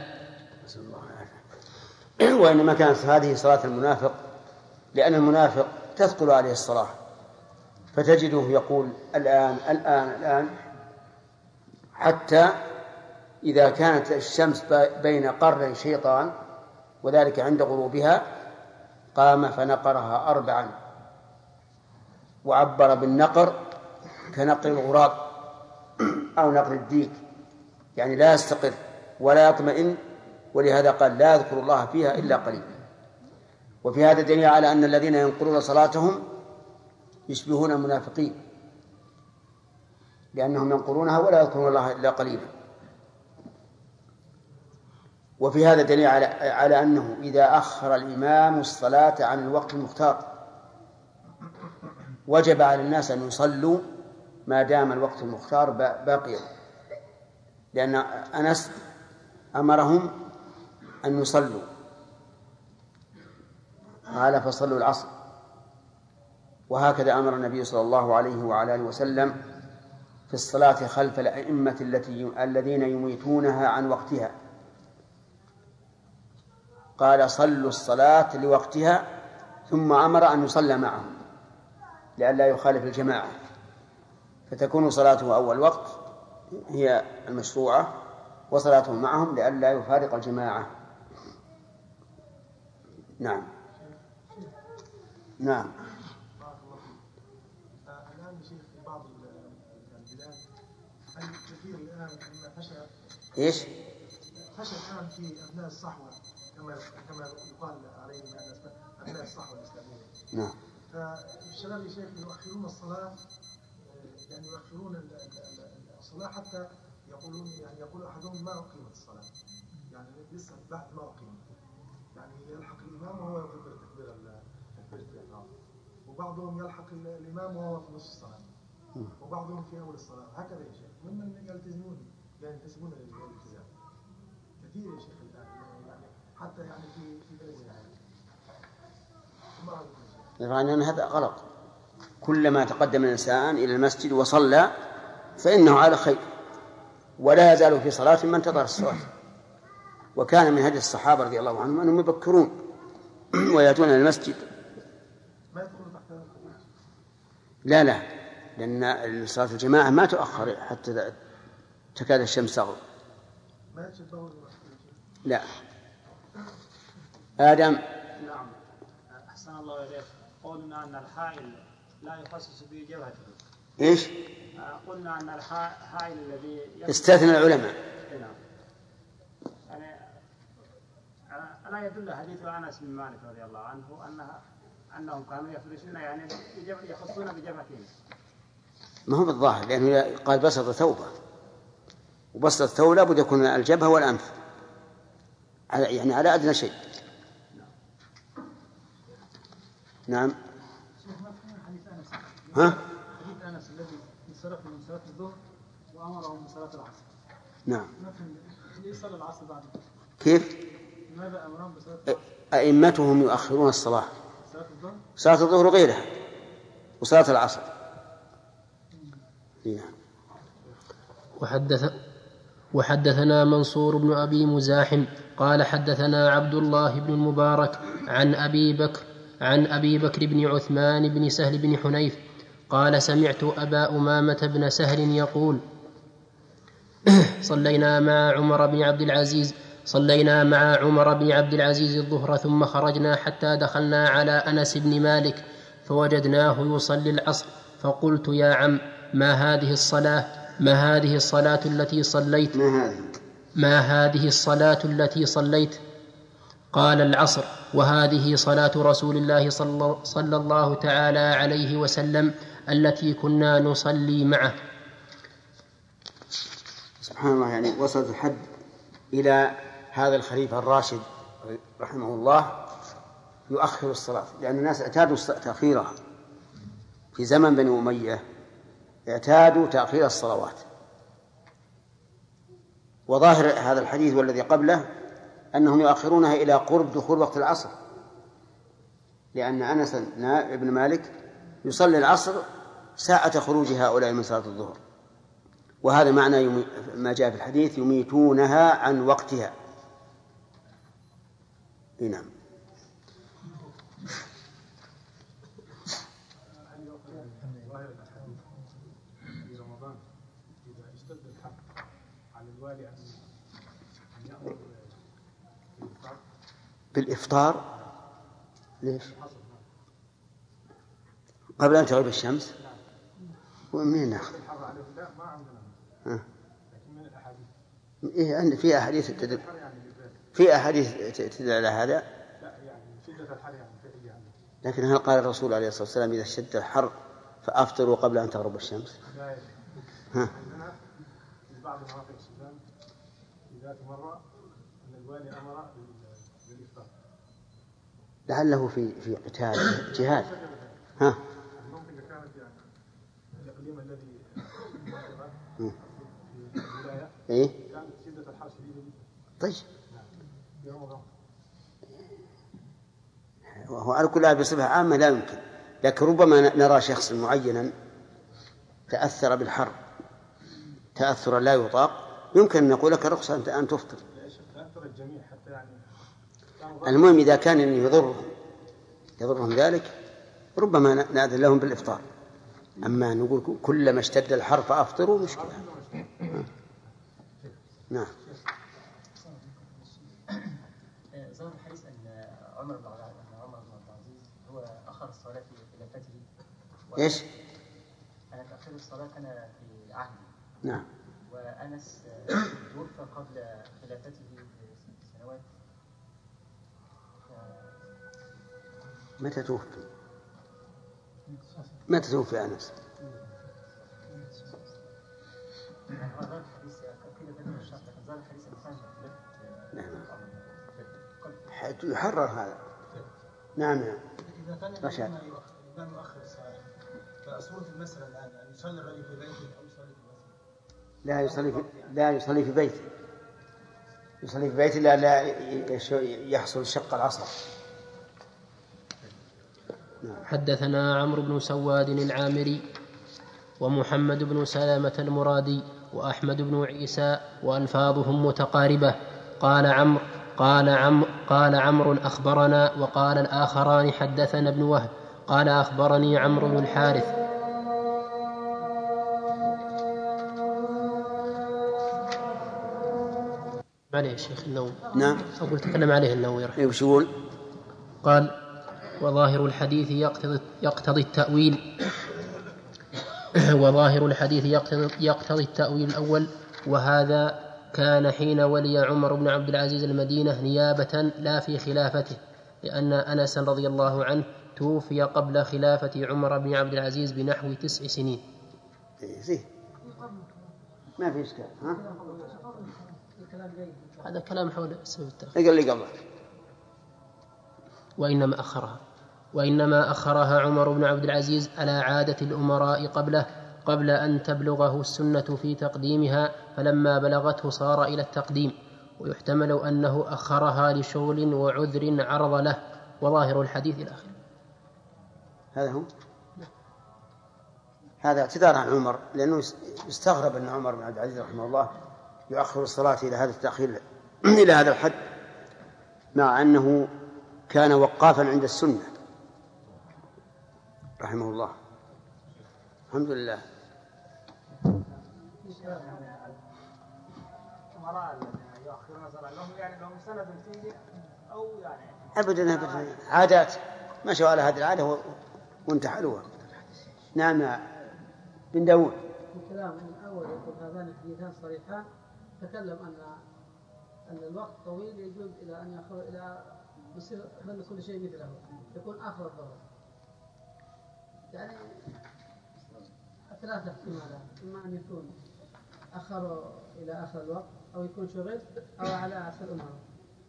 وإنما كانت هذه صلاة المنافق لأن المنافق تثقل عليه الصلاة، فتجده يقول الآن الآن الآن حتى إذا كانت الشمس بين قرني شيطان وذلك عند غروبها قام فنقرها 4. وعبر بالنقر كنقر الغراب أو نقر الديك، يعني لا يستقر ولا يطمئن، ولهذا قال لا يذكر الله فيها إلا قليلا. وفي هذا دليل على أن الذين ينقرون صلاتهم يشبهون المنافقين، لأنهم ينقرونها ولا يذكرون الله إلا قليلا. وفي هذا دليل على أنه إذا أخر الإمام الصلاة عن الوقت المختار وجب على الناس أن يصلوا ما دام الوقت المختار باقيا، لأن أنس أمرهم أن يصلوا قال فصلوا العصر. وهكذا أمر النبي صلى الله عليه وعلى آله وسلم في الصلاة خلف الأئمة الذين يميتونها عن وقتها، قال صلوا الصلاة لوقتها، ثم أمر أن يصلى معهم لئلا يخالف الجماعة، فتكون صلاته أول وقت هي المشروعة وصلاته معهم لئلا يفارق الجماعة. نعم. نعم. الآن شيخ في بعض البلاد الكثير الآن إيش؟ خشى الآن في أبناء الصحوة كما يقال عليهم أبناء الصحوة الإسلامية. نعم. فالشباب يا شيخ يؤخرون الصلاة، يعني يؤخرون الصلاة حتى يقول أحدهم ما أقيمت الصلاة، يعني لسه بعد ما أقيمت، يعني يلحق الإمام وهو يكبر تكبير الإحرام، وبعضهم يلحق الإمام وهو في نصف الصلاة، وبعضهم في أول الصلاة، هكذا يا شيخ ممن ينتسبون للالتزام كثير يا شيخ الآن، يعني حتى يعني في بلدنا يعني هذا غلط. كلما تقدم الإنسان إلى المسجد وصلى فإنه على خير، ولا يزال في صلاة ما انتظر الصلاة. وكان من هدي الصحابة رضي الله عنهم أنهم يبكرون ويأتون إلى المسجد. لا لأن صلاة الجماعة ما تؤخر حتى تكاد الشمس تغرب. لا. آدم. نعم. أحسن الله إليك. قلنا أن الحائل لا يخصص به جبهته. إيش؟ قلنا أن الحائل الذي استثنى العلماء. نعم. يعني ألا يدل حديث أنس بن مالك رضي الله عنه أنهم كانوا يفرشون يعني يخصون بجبهتهم. ما هو بالظاهر، لأنه قال بسط ثوبه، وبسط الثوب لابد يكون الجبهة والأنف يعني على أدنى شيء. نعم. ها؟ حديث أنس الذي انصرف من صلاة الظهر وأمرهم بصلاة العصر. نعم. ليه صلى العصر بعد؟ كيف؟ لماذا أمرهم بصلاة العصر؟ أئمتهم يؤخرون الصلاة. صلاة الظهر؟ صلاة الظهر وغيرها وصلاة العصر. وحدثنا منصور بن أبي مزاحم قال حدثنا عبد الله بن المبارك عن أبي بكر بن عثمان بن سهل بن حنيف قال سمعت أبا أمامة بن سهل يقول صلينا مع عمر بن عبد العزيز الظهر ثم خرجنا حتى دخلنا على أنس بن مالك فوجدناه يصلي العصر فقلت يا عم ما هذه الصلاة التي صليت قال العصر وهذه صلاة رسول الله صلى الله تعالى عليه وسلم التي كنا نصلي معه. سبحان الله، يعني وصلت الحد إلى هذا الخليفة الراشد رحمه الله يؤخر الصلاة، لأن الناس اعتادوا تأخيرها في زمن بني أمية، اعتادوا تأخير الصلوات. وظاهر هذا الحديث والذي قبله أنهم يؤخرونها إلى قرب دخول وقت العصر، لأن أنس بن مالك يصلي العصر ساعة خروج هؤلاء من صلاة الظهر، وهذا معنى ما جاء في الحديث يميتونها عن وقتها. نعم. في رمضان إذا اشتد الحر على الوالي أن يأمر بالإفطار؟ ليش؟ قبل أن تغيب الشمس؟ ومنين نأخذ؟ لا ما عندنا، لكن من الأحاديث. إيه، في أحاديث تدل، في أحاديث تدل على هذا. لا يعني شدة الحر يعني فعليا. لكن هل قال الرسول عليه الصلاة والسلام إذا اشتد الحر فأفطروا قبل أن تغرب الشمس؟ لا. عندنا في بعض مناطق السودان في ذات مرة أن الوالي أمر بالإفطار. لعله في قتال جهاد. ها؟ المنطقة كانت يعني الإقليم الذي في الولاية. إيه؟ كانت شدة الحر شديدة جدا. طيب. في رمضان. وهو على كل حال بصفة عامة لا يمكن، لكن ربما نرى شخص معينا تأثر بالحر تأثرا لا يطاق، يمكن أن نقول لك رخصة أن تفطر. تأثر الجميع حتى يعني. المهم إذا كان يضرهم ذلك ربما نأذن لهم بالإفطار. أما نقول كلما اشتد الحر فأفطروا مشكلة. نعم. ظهر الحديث أن عمر بن عبد العزيز هو أخر الصلاة في خلافته. إيش؟ أنا تأخير الصلاة كان في عهدي. نعم. وأنس توفى قبل خلافته بسنوات. متى توفي أنس؟ يحرر هذا. نعم. إذا كان الإمام يؤخر الصلاة فصورة المسألة الآن يعني يصلي الرجل في بيته أو يصلي في المسجد؟ لا يصلي في بيته. يصلي في بيته لا يحصل شق العصر. حدثنا عمرو بن سواد العامري ومحمد بن سلامة المرادي وأحمد بن عيسى وألفاظهم متقاربة. قال عمرو أخبرنا، وقال الآخران حدثنا ابن وهب قال أخبرني عمرو بن الحارث. عليه شيخ النووي. نعم. أقول تكلم عليه النووي رحمه الله. وش يقول؟ قال وظاهر الحديث يقتضي التأويل وظاهر الحديث يقتضي التأويل الأول، وهذا كان حين ولي عمر بن عبد العزيز المدينة نيابة لا في خلافته، لأن أنس رضي الله عنه توفي قبل خلافة عمر بن عبد العزيز بنحو 9 سنين. ما في إشكال. هذا كلام حول سبب التأخير. اقل لي قبل. وإنما أخرها. وإنما أخرها عمر بن عبد العزيز على عادة الأمراء قبله قبل أن تبلغه السنة في تقديمها، فلما بلغته صار إلى التقديم. ويحتمل أنه أخرها لشغل وعذر عرض له، وظاهر الحديث إلى آخره. هذا هو، هذا اعتذار عن عمر، لأنه يستغرب أن عمر بن عبد العزيز رحمه الله يؤخر الصلاة إلى هذا التأخير إلى هذا الحد، مع أنه كان وقافا عند السنة رحمه الله. الحمد لله. أبدا عادات مشوا على هذه العادة وانتحلوها. نعم بن داود. الكلام من أول يقول هذان الحديثان صريحان، تكلم أن الوقت طويل يجوز إلى أن يأخذ إلى يصير بل كل شيء مثله، يكون آخر الظهر. يعني ثلاثة احتمالات، إما أن يكون أخر إلى آخر الوقت، أو يكون شغل، أو على عكس الأمر.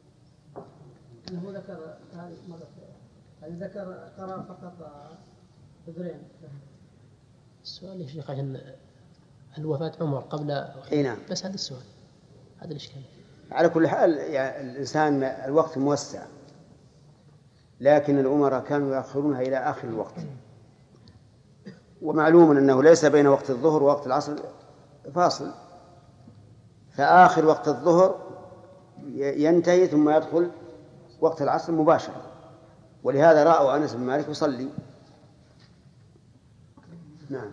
إنه ذكر هذه مرة، يعني ذكر قرأ فقط عذرين. السؤال يا شيخ عشان الوفاة عمر قبل نعم. بس هذا السؤال، هذا الإشكال. على كل حال يعني الإنسان الوقت موسع، لكن الأمراء كانوا يأخرونها إلى آخر الوقت، ومعلوم أنه ليس بين وقت الظهر ووقت العصر فاصل، فآخر وقت الظهر ينتهي ثم يدخل وقت العصر مباشرة، ولهذا رأوا أنس بن مالك يصلي. نعم.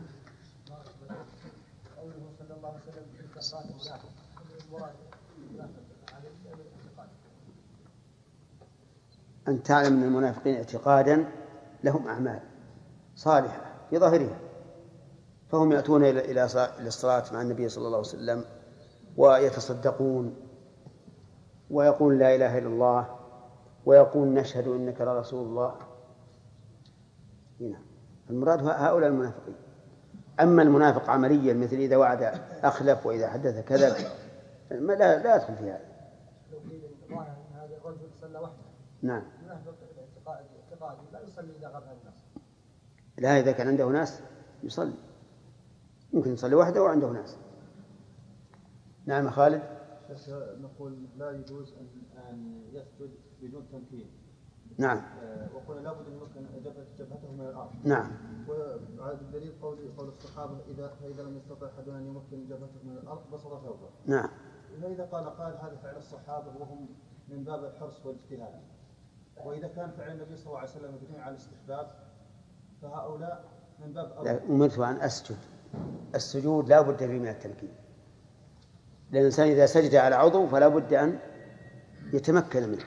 أن تعلم من المنافقين اعتقادا لهم أعمال صالحة في ظاهرها، فهم يأتون إلى الصلاة مع النبي صلى الله عليه وسلم ويتصدقون ويقول لا إله إلا الله ويقول نشهد إنك لرسول الله. هنا المراد هؤلاء المنافقين. أما المنافق عمليا مثل إذا وعد أخلف وإذا حدث كذب لا يدخل في هذا. هذا الرجل صلى وحده. نعم. المنافق اعتقادي لا يصلي إذا غاب الناس. لا، إذا كان عنده ناس يصلي، يمكن يصلي وحده وعنده ناس. نعم خالد. نقول لا يجوز أن يسجد بدون تمكين. نعم. وقلنا لابد أن يمكن جبهته من الأرض. نعم. وهذا الدليل قول الصحابة إذا لم يستطع أحد أن يمكن جبهته من الأرض بسط ثوبه. نعم. فإذا قال هذا فعل الصحابة وهم من باب الحرص والاجتهاد، وإذا كان فعل النبي صلى الله عليه وسلم مبني على الاستحباب فهؤلاء من باب أولى. أمرت أن أسجد. السجود لا بد فيه من التمكين، لأن الإنسان إذا سجد على عضو فلا بد أن يتمكن منه.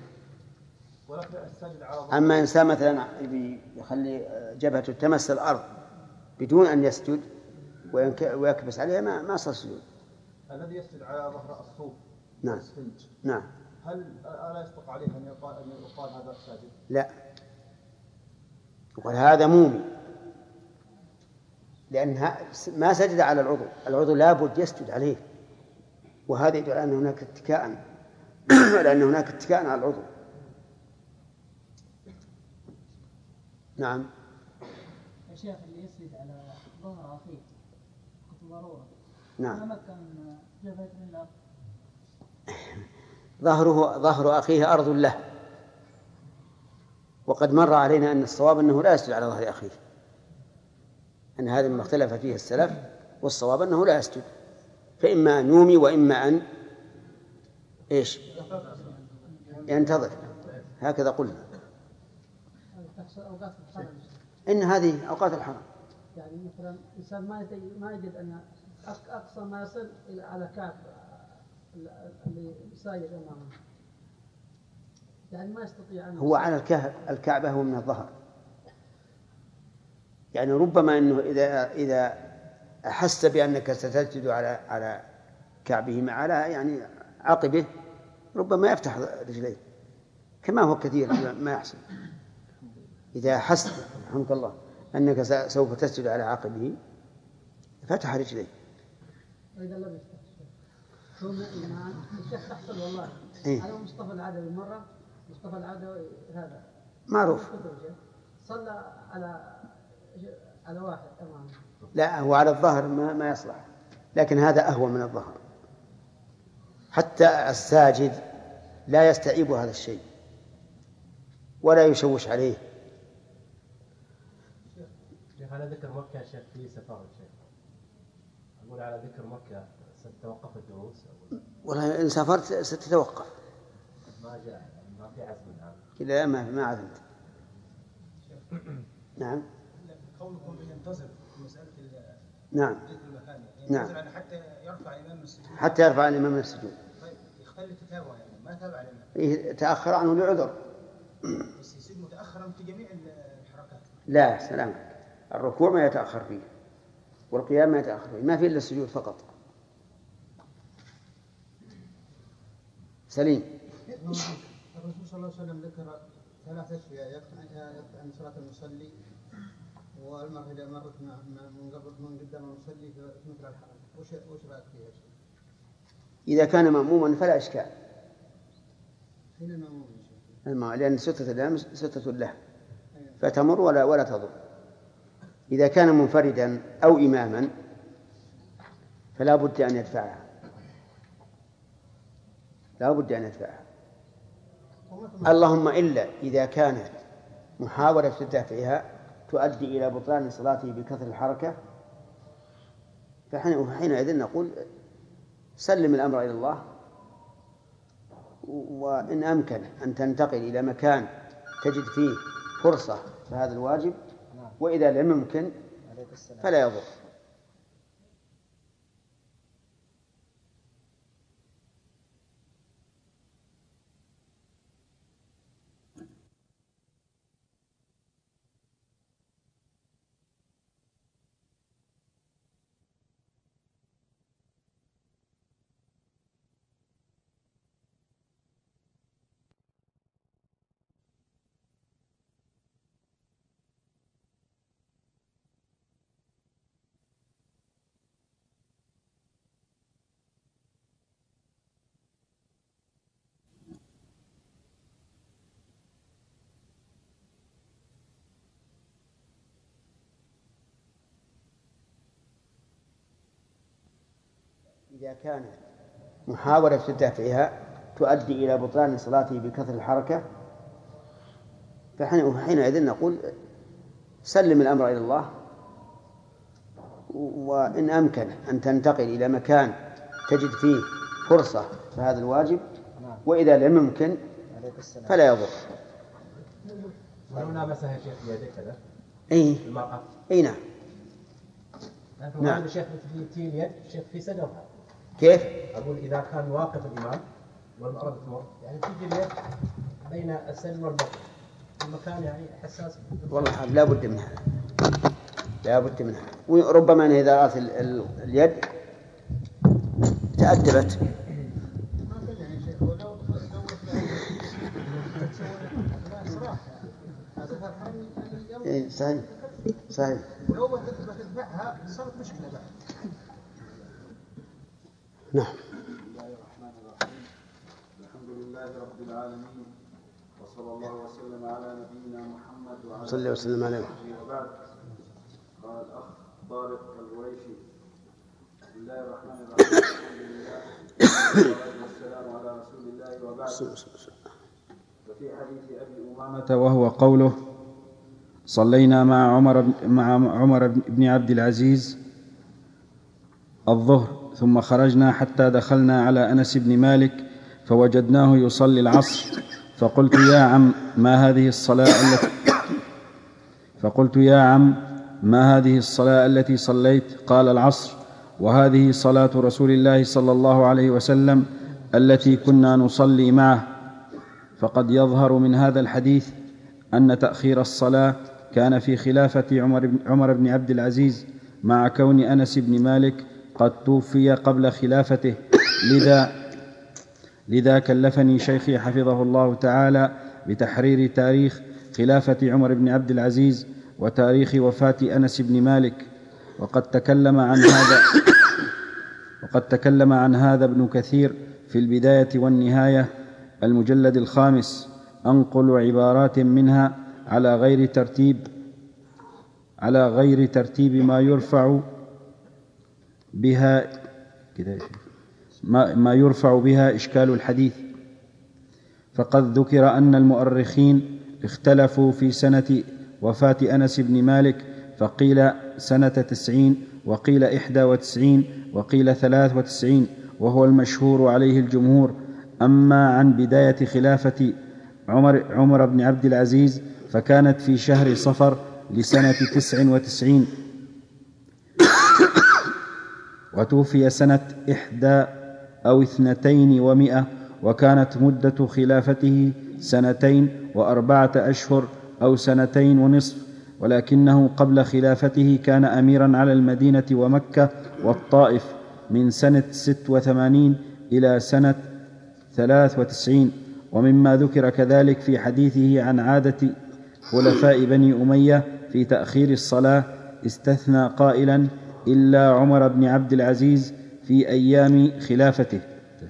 أما إنسان مثلا يخلي جبهته تمس الأرض بدون أن يسجد ويكبس عليها ما صار سجود. الذي يسجد على ظهر الصوف. نعم. نعم. هل ألا يصدق عليه أن يقال هذا ساجد؟ لا، يقول هذا مومي، لأن ما سجد على العضو لابد يسجد عليه، وهذا يدل أن هناك اتكاء لأن هناك اتكاء على العضو. نعم. يا شيخ اللي يسجد على ظهر أخيه ضرورة. نعم. ما مكن جبهة من الأرض. ظهر أخيه أرض له، وقد مر علينا أن الصواب أنه لا يسجد على ظهر أخيه، أن هذا ما اختلف فيه السلف، والصواب أنه لا يسجد، فإما أن يومي وإما أن ينتظر، هكذا قلنا. إن هذه أوقات الحرم. يعني مثلا إنسان ما يجد أن أقصى ما يصل إلى على كعب اللي ساجد أمامه، يعني ما يستطيع أن هو على الكعبة هو من الظهر، يعني ربما أنه إذا أحس بأنك ستسجد على كعبه على يعني عقبه، ربما يفتح رجليه كما هو كثير ما يحصل. إذا أحس رحمك الله أنك سوف تسجد على عقبه فتح رجليه. وإذا لم يفتح ثم الإيمان الشيخ تحصل والله. على مصطفى العدوي مرة، مصطفى العدوي هذا معروف صلى على واحد أمامه. لا، هو على الظهر ما يصلح، لكن هذا أهوى من الظهر. حتى الساجد لا يستعيب هذا الشيء ولا يشوش عليه. شيخ على ذكر مكة شيخ في سفر الشيخ، أقول على ذكر مكة ستتوقف الدروس؟ والله إن سافرت ستتوقف. ما جاء، ما في عزم الآن. كذا ما عزمت. نعم. قولكم ينتظر في مسألة نعم. المكان، نعم. يعني حتى يرفع الإمام من السجود. حتى يرفع الإمام من السجود. طيب يختلف التتابع، يعني ما تابع الإمام. تأخر عنه لعذر. بس يصير متأخرا في جميع الحركات. لا، سلام. الركوع ما يتأخر فيه، والقيام ما يتأخر فيه، ما فيه إلا السجود فقط. سليم. الرسول صلى الله عليه وسلم ذكر 3 أشياء يقطع عن صلاة المصلي، والمرء إذا مرت من قدام المصلي في مثل الحركة. وش رأيك فيها؟ إذا كان مأموما فلا إشكال. حين المأموم لأن ستة الأمام ستة له، فتمر ولا تضر. إذا كان منفردا أو إماما فلا بد أن يدفعها، لا بد أن يدفعها. اللهم إلا إذا كانت محاولة دفعها تؤدي إلى بطلان صلاته بكثر الحركة، فحينئذ نقول سلم الأمر إلى الله، وإن أمكن أن تنتقل إلى مكان تجد فيه فرصة فهذا الواجب، وإذا لم يمكن فلا يضر. إذا كانت محاولة دفعها تؤدي إلى بطلان صلاته بكثر الحركة، فحينئذ نقول سلم الأمر إلى الله، وإن أمكن أن تنتقل إلى مكان تجد فيه فرصة فهذا الواجب، وإذا لم يمكن فلا يضر. ولو لامسها يا شيخ بيدك كذا؟ المرأة؟ نعم. نعم. الشيخ في اليد الشيخ في صدرها. كيف؟ أقول إذا كان واقف الإمام والمرأة تمر، يعني تجي اليد بين السن والبطن، المكان يعني حساس. والله لا بد منها، لا بد منها. وربما أن إذا رأت اليد تأدبت. صحيح. لو بتدفعها صارت مشكلة بعد. نعم. بسم الله الرحمن الرحيم. الحمد لله رب العالمين، وصلى الله وسلم على نبينا محمد وعلى صلى وسلم عليه. وبعد. قال الأخ طارق القريشي: بسم الله الرحمن الرحيم. الحمد لله والصلاة والسلام على رسول الله وبعد. وفي حديث أبي أمامة وهو قوله: صلينا مع عمر بن عبد العزيز الظهر، ثم خرجنا حتى دخلنا على أنس بن مالك فوجدناه يصلي العصر، فقلت يا عم ما هذه الصلاة التي صليت؟ قال: العصر، وهذه صلاة رسول الله صلى الله عليه وسلم التي كنا نصلي معه. فقد يظهر من هذا الحديث أن تأخير الصلاة كان في خلافة عمر بن عبد العزيز، مع كون أنس بن مالك قد توفي قبل خلافته. لذا كلفني شيخي حفظه الله تعالى بتحرير تاريخ خلافة عمر بن عبد العزيز وتاريخ وفاة أنس بن مالك، وقد تكلم عن هذا ابن كثير في البداية والنهاية المجلد 5. أنقل عبارات منها على غير ترتيب ما يرفع بها إشكال الحديث. فقد ذكر أن المؤرخين اختلفوا في سنة وفاة أنس بن مالك، فقيل سنة 90 وقيل 91 وقيل 93، وهو المشهور عليه الجمهور. أما عن بداية خلافة عمر بن عبد العزيز فكانت في شهر صفر لسنة 99، وتوفي سنة 1 أو 200، وكانت مدة خلافته 2 و4 أشهر أو 2.5 سنة، ولكنه قبل خلافته كان أميرا على المدينة ومكة والطائف من سنة 86 إلى سنة 93. ومما ذكر كذلك في حديثه عن عادة خلفاء بني أمية في تأخير الصلاة، استثنى قائلا: إلا عمر بن عبد العزيز في أيام خلافته.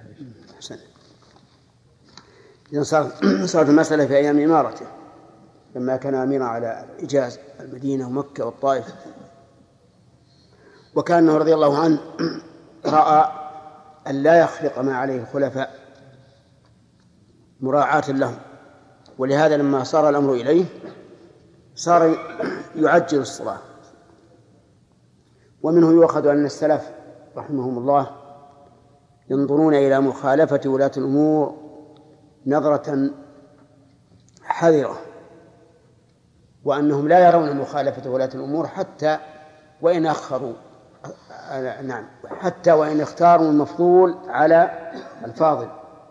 إذن صارت المسألة في أيام إمارته لما كان أميرا على الحجاز المدينة ومكة والطائف. وكان رضي الله عنه رأى أن لا يخلق ما عليه الخلفاء مراعاة لهم، ولهذا لما صار الأمر إليه صار يعجل الصلاة. ومنه يؤخذ أن السلف رحمهم الله ينظرون إلى مخالفة ولاة الأمور نظرة حذرة، وأنهم لا يرون مخالفة ولاة الأمور حتى وإن أخروا، حتى وإن اختاروا المفضول على الفاضل،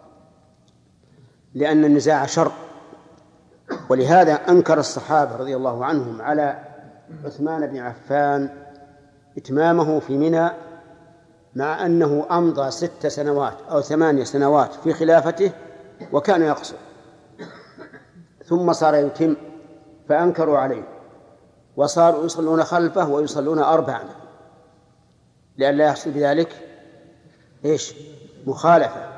لأن النزاع شر. ولهذا أنكر الصحابة رضي الله عنهم على عثمان بن عفان إتمامه في منى، مع أنه أمضى 6 سنوات أو 8 سنوات في خلافته وكان يقصر، ثم صار يتم، فأنكروا عليه وصاروا يصلون خلفه ويصلون 4، لئلا يحصل بذلك مخالفة،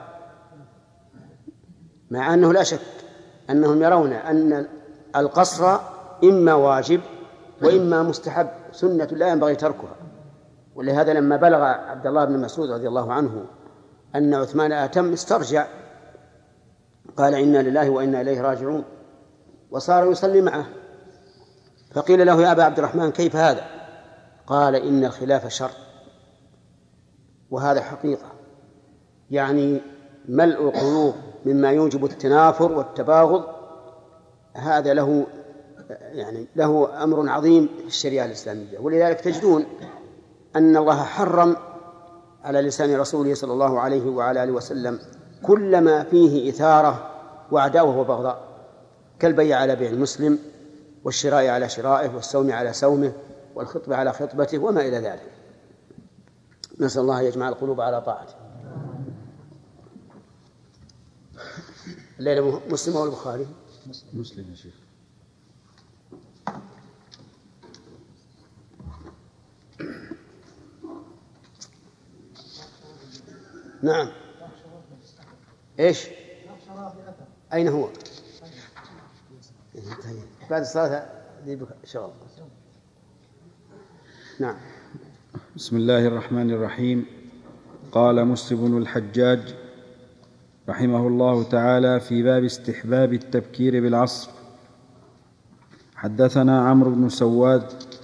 مع أنه لا شك أنهم يرون أن القصر إما واجب وإما مستحب، سنة لا ينبغي تركها. ولهذا لما بلغ عبد الله بن مسعود رضي الله عنه أن عثمان أتم استرجع، قال: إنا لله وإنا إليه راجعون، وصار يصلي معه. فقيل له: يا أبا عبد الرحمن كيف هذا؟ قال: إن الخلاف شر. وهذا حقيقة، يعني ملء القلوب مما يوجب التنافر والتباغض، هذا له أمر عظيم في الشريعة الإسلامية. ولذلك تجدون أن الله حرم على لسان رسوله صلى الله عليه وعلى آله وسلم كل ما فيه إثارة وعداوة وبغضاء، كالبيع على بيع المسلم، والشراء على شرائه، والسوم على سومه، والخطبة على خطبته، وما إلى ذلك. نسأل الله يجمع القلوب على طاعته. الليلة مسلم أو البخاري؟ مسلم يا شيخ. نعم. إيش؟ أين هو؟ بعد الصلاة شغل. نعم. بسم الله الرحمن الرحيم. قال مسلم بن الحجاج رحمه الله تعالى في باب استحباب التبكير بالعصر: حدثنا عمرو بن سواد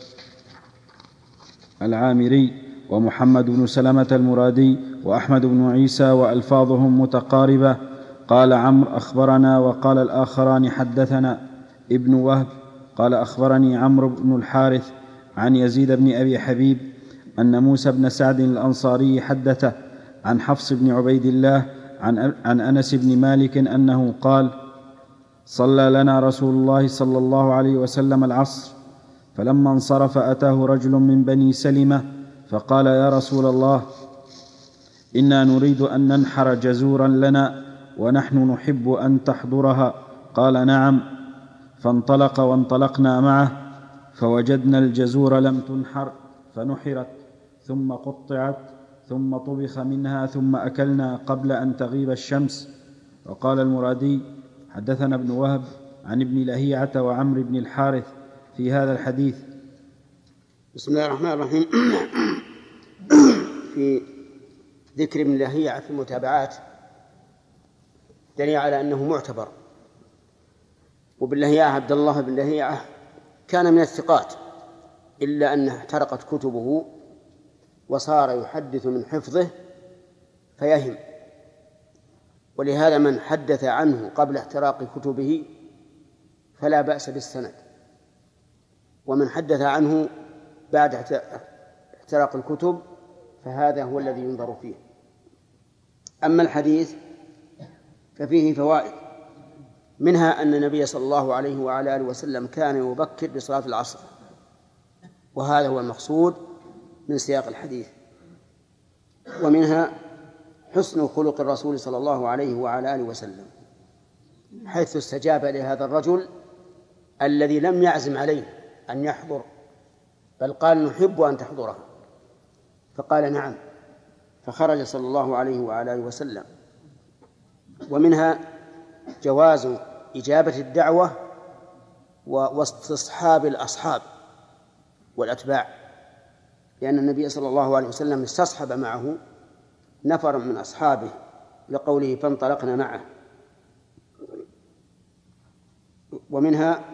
العامري ومحمد بن سلمة المرادي وأحمد بن عيسى وألفاظهم متقاربة. قال عمرو: أخبرنا، وقال الآخران: حدثنا ابن وهب قال: أخبرني عمرو بن الحارث عن يزيد بن أبي حبيب أن موسى بن سعد الأنصاري حدثه عن حفص بن عبيد الله عن أنس بن مالك أنه قال: صلى لنا رسول الله صلى الله عليه وسلم العصر، فلما انصرف أتاه رجل من بني سلمة فقال: يا رسول الله، إنا نريد أن ننحر جزورا لنا ونحن نحب أن تحضرها. قال: نعم. فانطلق وانطلقنا معه، فوجدنا الجزور لم تنحر، فنحرت ثم قطعت ثم طبخ منها ثم أكلنا قبل أن تغيب الشمس. وقال المرادي: حدثنا ابن وهب عن ابن لهيعة وعمرو بن الحارث في هذا الحديث. بسم الله الرحمن الرحيم. في ذكر ابن لهيعة في المتابعات دليل على أنه معتبر. وابن لهيعة عبد الله بن لهيعة كان من الثقات، إلا أنها احترقت كتبه وصار يحدث من حفظه فيهم، ولهذا من حدث عنه قبل احتراق كتبه فلا بأس بالسند، ومن حدث عنه بعد احتراق الكتب فهذا هو الذي ينظر فيه. أما الحديث ففيه فوائد، منها أن النبي صلى الله عليه وعلى آله وسلم كان يبكر بصلاة العصر، وهذا هو المقصود من سياق الحديث. ومنها حسن خلق الرسول صلى الله عليه وعلى آله وسلم، حيث استجاب لهذا الرجل الذي لم يعزم عليه أن يحضر، بل قال نحب أن تحضره، فقال نعم، فخرج صلى الله عليه وعلى آله وسلم. ومنها جواز إجابة الدعوة واستصحاب الأصحاب والأتباع، لأن النبي صلى الله عليه وسلم استصحب معه نفر من أصحابه لقوله فانطلقنا معه. ومنها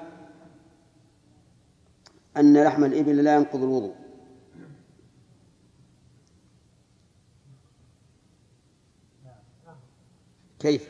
أن لحم الإبل لا ينقض الوضوء. كيف؟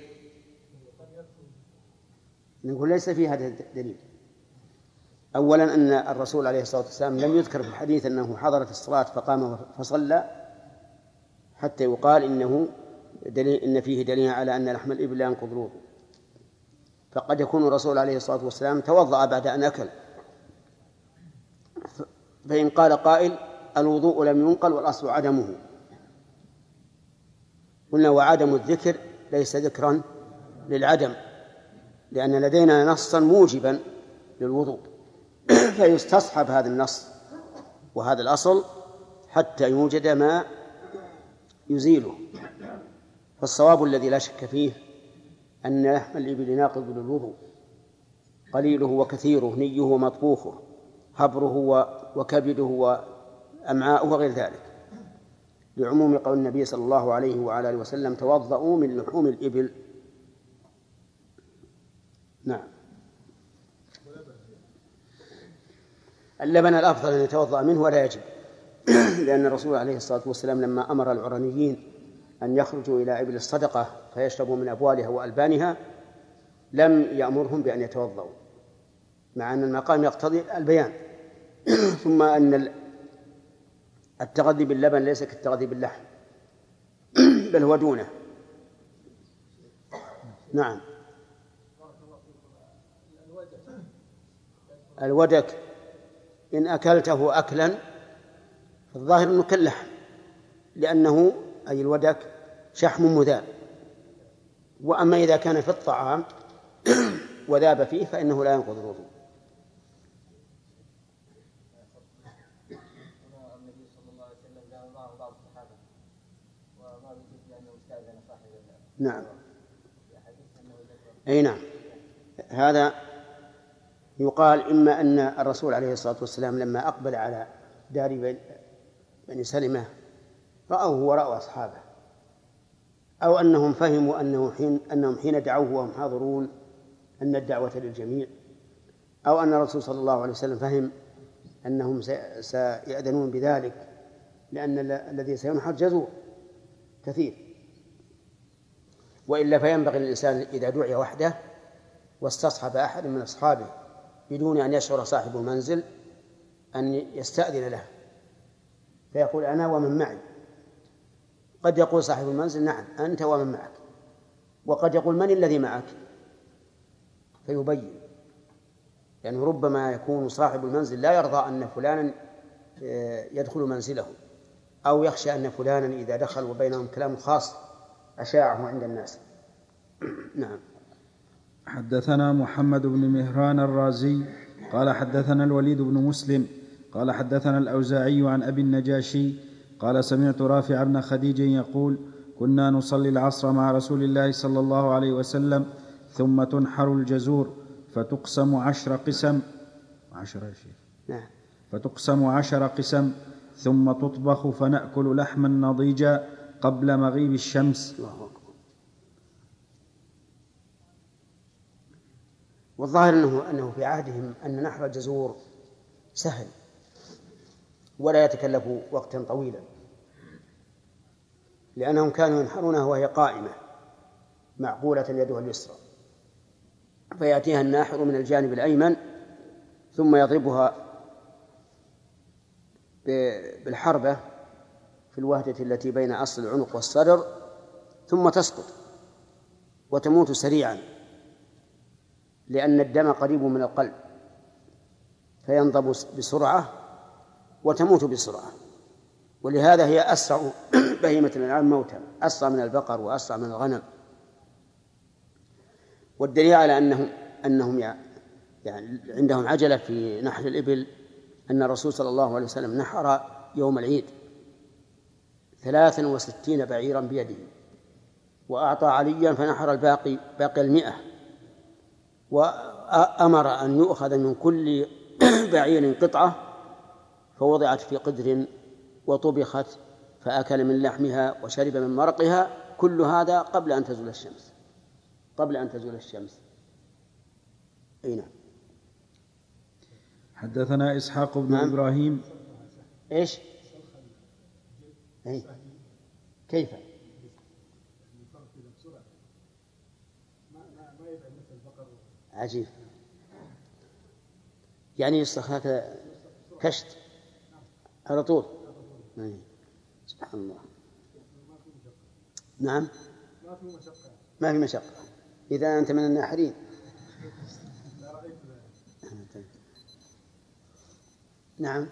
نقول ليس في هذا الدليل. أولا أن الرسول عليه الصلاة والسلام لم يذكر في الحديث أنه حضرت الصلاة فقام فصلى حتى يقال إن فيه دليل على أن لحم الإبل لا ينقض الوضوء. فقد يكون الرسول عليه الصلاة والسلام توضأ بعد أن أكل، فإن قال قائل الوضوء لم ينقل والأصل عدمه، قلنا وعدم الذكر ليس ذكرا للعدم، لأن لدينا نصا موجبا للوضوء، فيستصحب هذا النص وهذا الأصل حتى يوجد ما يزيله. فالصواب الذي لا شك فيه أن لحم الإبل ناقض للوضوء، قليله وكثيره، نيه ومطبوخه، هبره وكبده وأمعاءه وغير ذلك، لعموم قول النبي صلى الله عليه وعلى آله وسلم توضؤوا من لحوم الإبل. نعم. اللبن الأفضل أن يتوضأ منه ولا يجب، لأن الرسول عليه الصلاة والسلام لما أمر العرنيين أن يخرجوا إلى إبل الصدقة فيشربوا من أبوالها وألبانها لم يأمرهم بأن يتوضأوا، مع أن المقام يقتضي البيان. ثم أن التغذي باللبن ليس كالتغذي باللحم، بل هو دونه. نعم. الودك إن أكلته أكلا فالظاهر أنه كاللحم، لأنه أي الودك شحم مذاب. وأما إذا كان في الطعام وذاب فيه فإنه لا ينقض الوضوء. نعم. أي نعم. هذا يقال إما أن الرسول عليه الصلاة والسلام لما أقبل على دار بني سلمة رأوه ورأوا أصحابه، أو أنهم فهموا أنهم حين دعوه وهم حاضرون أن الدعوة للجميع، أو أن الرسول صلى الله عليه وسلم فهم أنهم سيأذنون بذلك، لأن الذي سينحر جزور كثير. وإلا فينبغي للإنسان إذا دعي وحده واستصحب أحد من أصحابه بدون أن يشعر صاحب المنزل أن يستأذن له، فيقول أنا ومن معي. قد يقول صاحب المنزل نعم أنت ومن معك، وقد يقول من الذي معك فيبين، يعني ربما يكون صاحب المنزل لا يرضى أن فلانا يدخل منزله، أو يخشى أن فلانا إذا دخل وبينهم كلام خاص أشاعه عند الناس. نعم. حدثنا محمد بن مهران الرازي قال حدثنا الوليد بن مسلم قال حدثنا الأوزاعي عن أبي النجاشي قال سمعت رافع بن خديج يقول كنا نصلي العصر مع رسول الله صلى الله عليه وسلم ثم تنحر الجزور فتقسم 10 قسم 10 يا شيخ. نعم. فتقسم 10 قسم ثم تطبخ فنأكل لحما نضيجا قبل مغيب الشمس. الله أكبر. والظاهر أنه في عهدهم أن نحر الجزور سهل ولا يتكلف وقتا طويلا، لأنهم كانوا ينحرونها وهي قائمة معقولة يدها اليسرى، فيأتيها الناحر من الجانب الأيمن ثم يضربها بالحربة في الوهدة التي بين أصل العنق والصدر، ثم تسقط وتموت سريعا، لأن الدم قريب من القلب فينضب بسرعة وتموت بسرعة، ولهذا هي أسرع بهيمة الأنعام موتا، أسرع من البقر وأسرع من الغنم. والدليل على أنهم يعني عندهم عجلة في نحر الإبل أن الرسول صلى الله عليه وسلم نحر يوم العيد 63 بعيرا بيده، وأعطى عليا فنحر باقي 100، وأمر أن يؤخذ من كل بعير قطعة فوضعت في قدر وطبخت فأكل من لحمها وشرب من مرقها، كل هذا قبل أن تزول الشمس. أي نعم. حدثنا إسحاق بن إبراهيم. إيش؟ أي. كيف؟ عجيب، يعني يصلح هكذا كشت على طول. سبحان الله. نعم، ما في مشقة إذا أنت من الناحرين. نعم.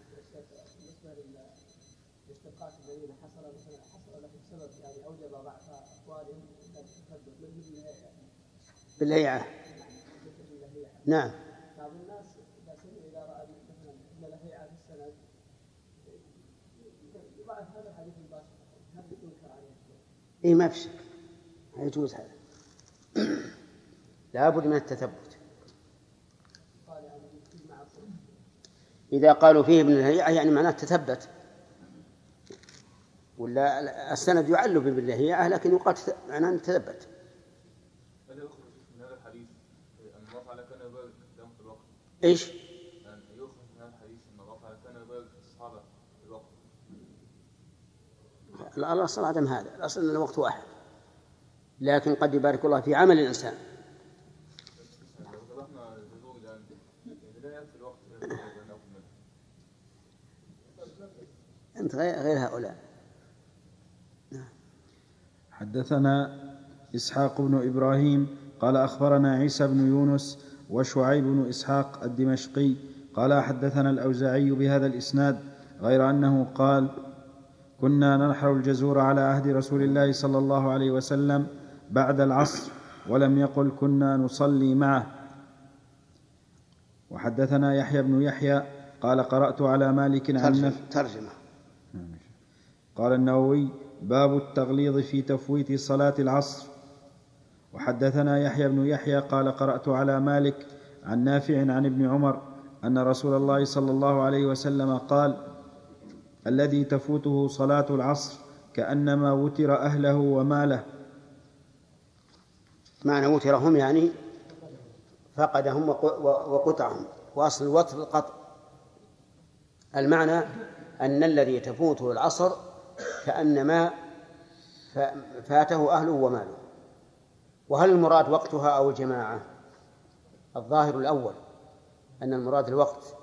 بالهيعة. نعم. بعض الناس إذا رأى مثلا أن الهيعة في السند يضعف هذا الحديث مباشرة، هل ينكر عليه؟ إيه ما في شك، يجوز هذا. لا بد من التثبت. إذا قالوا فيه ابن الهيعة يعني معناه تثبت، ولا السند يعل بالهيعة لكن يقال معناه تثبت. هل يخرج من هذا الحديث أن الله تعالى كان يبارك لهم في الوقت؟ إيش؟ أن يخرج من هذا الحديث أن الله تعالى كان يبارك الصحابة في الوقت؟ الأصل عدم هذا، الأصل أن الوقت واحد، لكن قد يبارك الله في عمل الإنسان. أنت غير هؤلاء. حدثنا إسحاق بن إبراهيم قال أخبرنا عيسى بن يونس وشعيب بن إسحاق الدمشقي قال حدثنا الأوزاعي بهذا الإسناد، غير أنه قال كنا ننحر الجزور على عهد رسول الله صلى الله عليه وسلم بعد العصر، ولم يقل كنا نصلي معه. وحدثنا يحيى بن يحيى قال قرأت على مالك عن ترجمة. قال النووي باب التغليظ في تفويت صلاة العصر. وحدثنا يحيى بن يحيى قال قرأت على مالك عن نافع عن ابن عمر أن رسول الله صلى الله عليه وسلم قال الذي تفوته صلاة العصر كأنما وتر أهله وماله. معنى وترهم يعني فقدهم وقطعهم، وأصل الوتر القطع. المعنى أن الذي تفوته العصر كأنما فاته أهله وماله. وهل المراد وقتها أو الجماعة؟ الظاهر الأول أن المراد الوقت،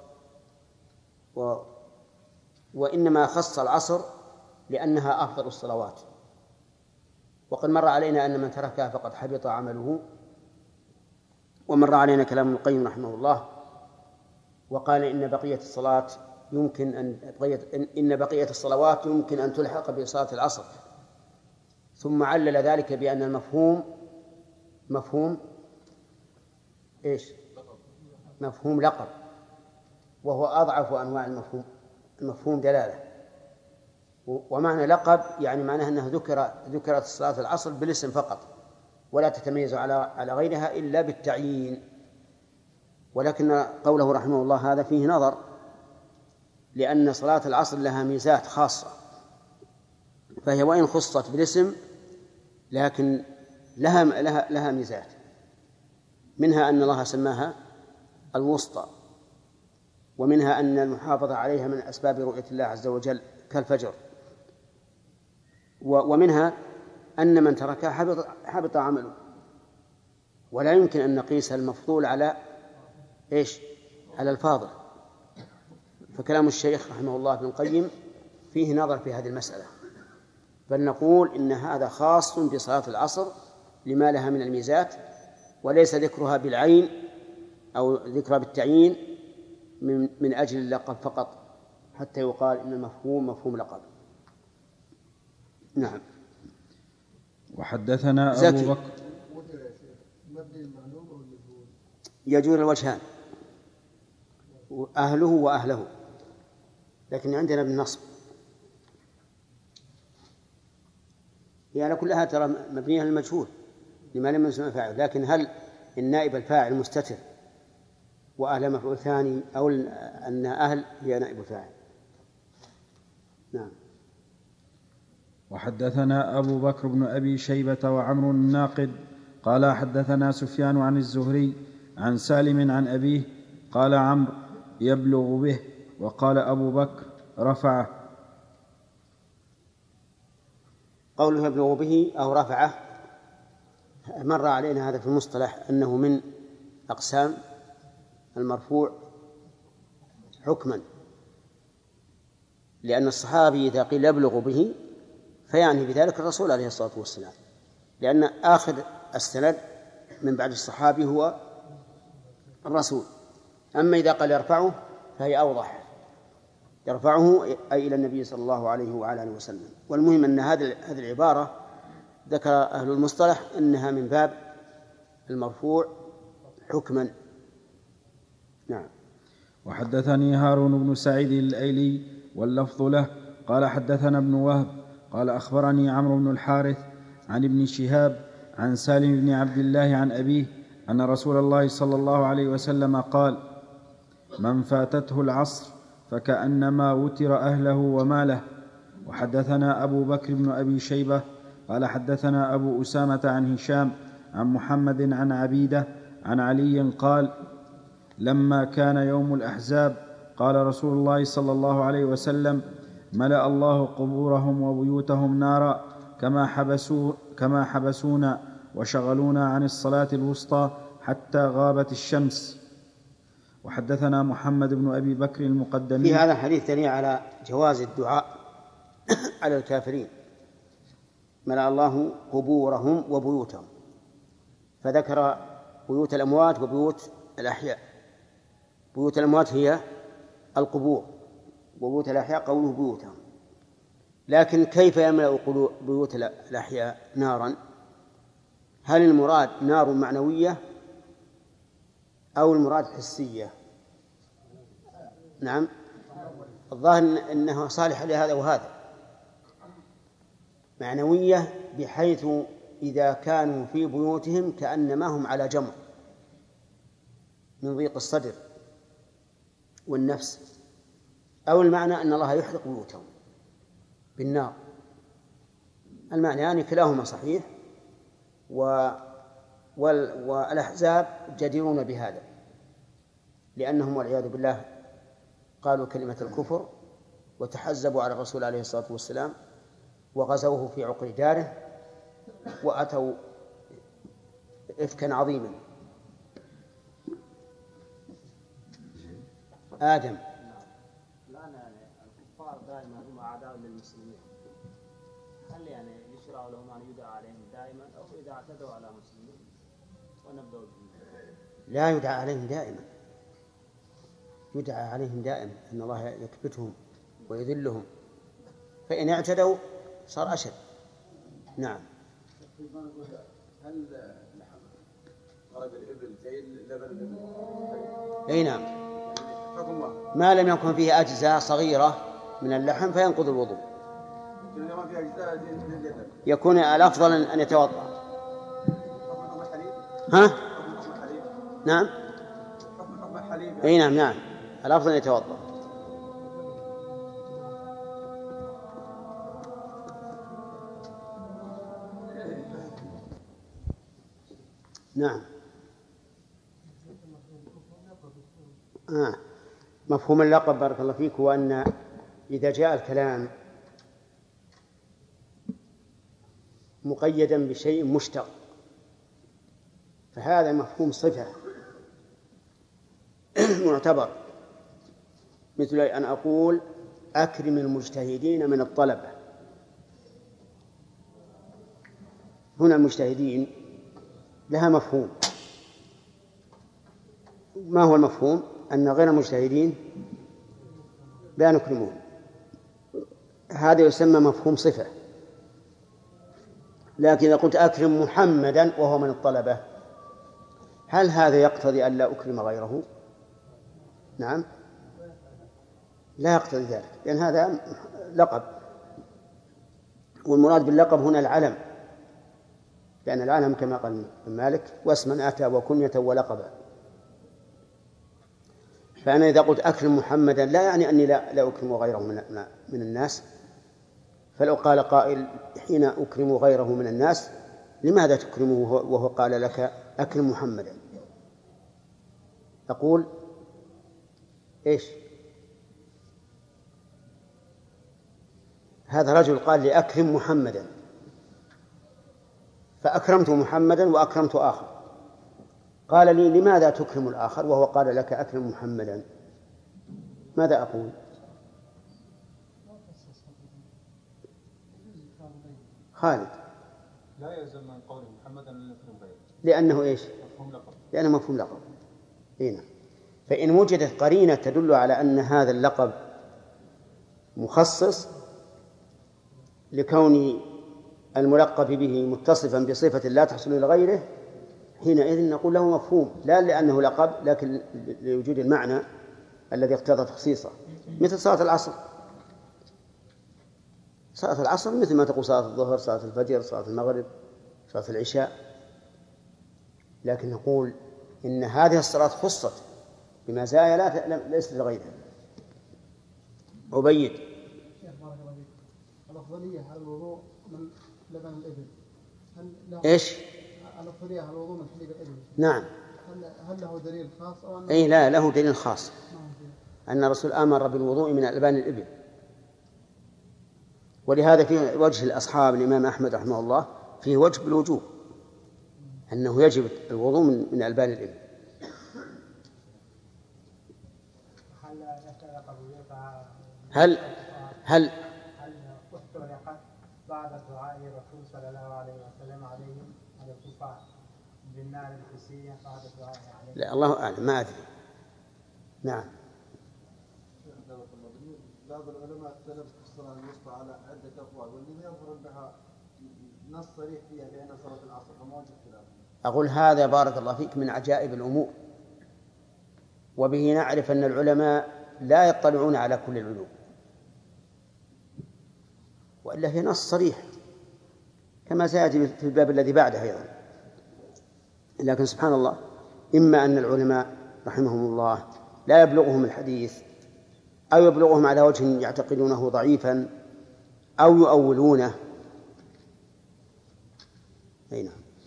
وإنما خص العصر لأنها أفضل الصلوات. وقد مر علينا أن من تركها فقد حبط عمله، ومر علينا كلام ابن القيم رحمه الله وقال إن بقية الصلوات يمكن أن تلحق بصلاة العصر، ثم علل ذلك بأن المفهوم مفهوم إيش؟ مفهوم لقب، وهو أضعف أنواع المفهوم دلالة. ومعنى لقب يعني معناه أنه ذكرت صلاة العصر بالاسم فقط، ولا تتميز على غيرها إلا بالتعيين. ولكن قوله رحمه الله هذا فيه نظر، لأن صلاة العصر لها ميزات خاصة، فهي وإن خصت بالاسم لكن لها ميزات، منها أن الله سماها الوسطى، ومنها أن المحافظة عليها من أسباب رؤية الله عز وجل كالفجر، ومنها أن من تركها حبط عمله، ولا يمكن أن نقيس المفضول على على الفاضل. فكلام الشيخ رحمه الله ابن القيم فيه نظر في هذه المسألة، بل نقول إن هذا خاص بصلاة العصر لما لها من الميزات، وليس ذكرها بالعين أو ذكرها بالتعيين من أجل اللقب فقط، حتى يقال إن المفهوم مفهوم لقب. نعم. وحدثنا أبو بكر يجوز الوجهان، أهله وأهله، لكن عندنا بالنصب هي على كلها ترى مبنية للمجهول لما لم يسمى فاعل، لكن هل النائب الفاعل مستتر وأهل مفعول ثاني، أو أن أهل هي نائب الفاعل؟ نعم. وحدثنا أبو بكر بن أبي شيبة وعمرو الناقد قال حدثنا سفيان عن الزهري عن سالم عن أبيه قال عمرو يبلغ به، وقال أبو بكر رفعه. قوله يبلغ به أو رفعه مر علينا هذا في المصطلح أنه من أقسام المرفوع حكما، لأن الصحابي إذا قيل يبلغ به فيعني بذلك الرسول عليه الصلاة والسلام، لأن آخر السند من بعد الصحابي هو الرسول. أما إذا قال يرفعه فهي أوضح، يرفعه أي إلى النبي صلى الله عليه وعلى آله وسلم. والمهم أن هذه العبارة ذكر أهل المصطلح أنها من باب المرفوع حكما. نعم. وحدثني هارون بن سعيد الأيلي واللفظ له قال حدثنا ابن وهب قال أخبرني عمرو بن الحارث عن ابن شهاب عن سالم بن عبد الله عن أبيه أن رسول الله صلى الله عليه وسلم قال: من فاتته العصر فكأنما وتر أهله وماله. وحدثنا أبو بكر بن أبي شيبة قال حدثنا أبو أسامة عن هشام عن محمد عن عبيدة عن علي قال: لما كان يوم الأحزاب قال رسول الله صلى الله عليه وسلم: ملأ الله قبورهم وبيوتهم نارا كما حبسونا وشغلونا عن الصلاة الوسطى حتى غابت الشمس. وحدثنا محمد بن أبي بكر المقدمي. في هذا الحديث دليل على جواز الدعاء على الكافرين. ملأ الله قبورهم وبيوتهم، فذكر بيوت الأموات وبيوت الأحياء. بيوت الأموات هي القبور، وبيوت الأحياء قوله بيوتهم. لكن كيف يملأ بيوت الأحياء نارا؟ هل المراد نار معنوية أو المراد حسية؟ نعم، الظاهر أنه صالح لهذا وهذا. معنوية بحيث إذا كانوا في بيوتهم كأنما هم على جمر من ضيق الصدر والنفس، أو المعنى أن الله يحرق بيوتهم بالنار. المعنى يعني كلاهما صحيح، والأحزاب جديرون بهذا، لأنهم والعياذ بالله قالوا كلمة الكفر وتحزبوا على الرسول عليه الصلاة والسلام وغزوه في عقر داره وأتوا إفكا عظيما. آدم. الآن الكفار دائما هم أعداء للمسلمين، هل يشرع لهم أن يدعى عليهم دائما، أو إذا اعتدوا على مسلمين ونبدأ لا يدعى عليهم دائما، يدعى عليهم دائما أن الله يكبتهم ويذلهم، فإن اعتدوا صار أشد. نعم. هل غرب الإبل زي لبن الإبل؟ أي نعم، ما لم يكن فيه أجزاء صغيرة من اللحم فينقض الوضوء. يكون الأفضل أن يتوضأ. ها؟ نعم. الحليب أي نعم نعم، الأفضل أن يتوضأ. نعم. مفهوم اللقب بارك الله فيك هو أن إذا جاء الكلام مقيدا بشيء مشتق فهذا مفهوم صفة معتبر، مثل أن أقول أكرم المجتهدين من الطلبة. هنا المجتهدين لها مفهوم. ما هو المفهوم؟ أن غير المجتهدين لا نكرمهم. هذا يسمى مفهوم صفة. لكن إذا قلت أكرم محمدا وهو من الطلبة، هل هذا يقتضي أن لا أكرم غيره؟ نعم، لا يقتضي ذلك، لأن هذا لقب، والمراد باللقب هنا العلم، لأن العلم كما قال مالك واسما أتى وكنية ولقبا. فأنا إذا قلت أكرم محمدا لا يعني أني لا أكرم غيره من الناس. فلو قال قائل حين أكرم غيره من الناس لماذا تكرمه وهو قال لك أكرم محمدا؟ أقول إيش؟ هذا رجل قال لي أكرم محمدا، فأكرمت محمدا وأكرمت آخر، قال لي لماذا تكرم الآخر وهو قال لك أكرم محمدا؟ ماذا أقول؟ خالد لا يلزم من قول محمدا أن نكرم غيره، لأنه إيش؟ مفهوم لقب. لأنه مفهوم لقب. هنا فإن وجدت قرينة تدل على أن هذا اللقب مخصص لكون الملقب به متصفا بصفة لا تحصل لغيره، حينئذ نقول له مفهوم، لا لأنه لقب لكن لوجود المعنى الذي اقتضى تخصيصه. مثل صلاة العصر، صلاة العصر مثل ما تقول صلاة الظهر، صلاة الفجر، صلاة المغرب، صلاة العشاء، لكن نقول إن هذه الصلاة خصت بمزايا ليست لغيرها. عبيد الأفضلية على الوضوء من لبن الإبل، إيش؟ الأفضلية على الوضوء من حليب الإبل. نعم. هل له دليل خاص أو أنه؟ أي لا، له دليل خاص، أن الرسول أمر بالوضوء من ألبان الإبل، ولهذا في وجه الأصحاب الإمام أحمد رحمه الله فيه وجه بالوجوب أنه يجب الوضوء من ألبان الإبل. هل اختلق بعد دعاء الرسول صلى الله عليه وسلم عليهم على الكفار بالنار الحسية بعد دعاء عليهم؟ لا، الله أعلم، ما أدري. نعم. بعض العلماء اختلف في الصلاة الوسطى على عدة أقوال، والذي يظهر بها نص صريح فيها بأن صلاة العصر، فما وجه اختلاف؟ أقول هذا بارك الله فيك من عجائب الأمور، وبه نعرف أن العلماء لا يطلعون على كل العلوم، وإلا هي نص صريح كما سيأتي في الباب الذي بعده أيضا. لكن سبحان الله، إما أن العلماء رحمهم الله لا يبلغهم الحديث، أو يبلغهم على وجه يعتقدونه ضعيفا، أو يؤولونه. أين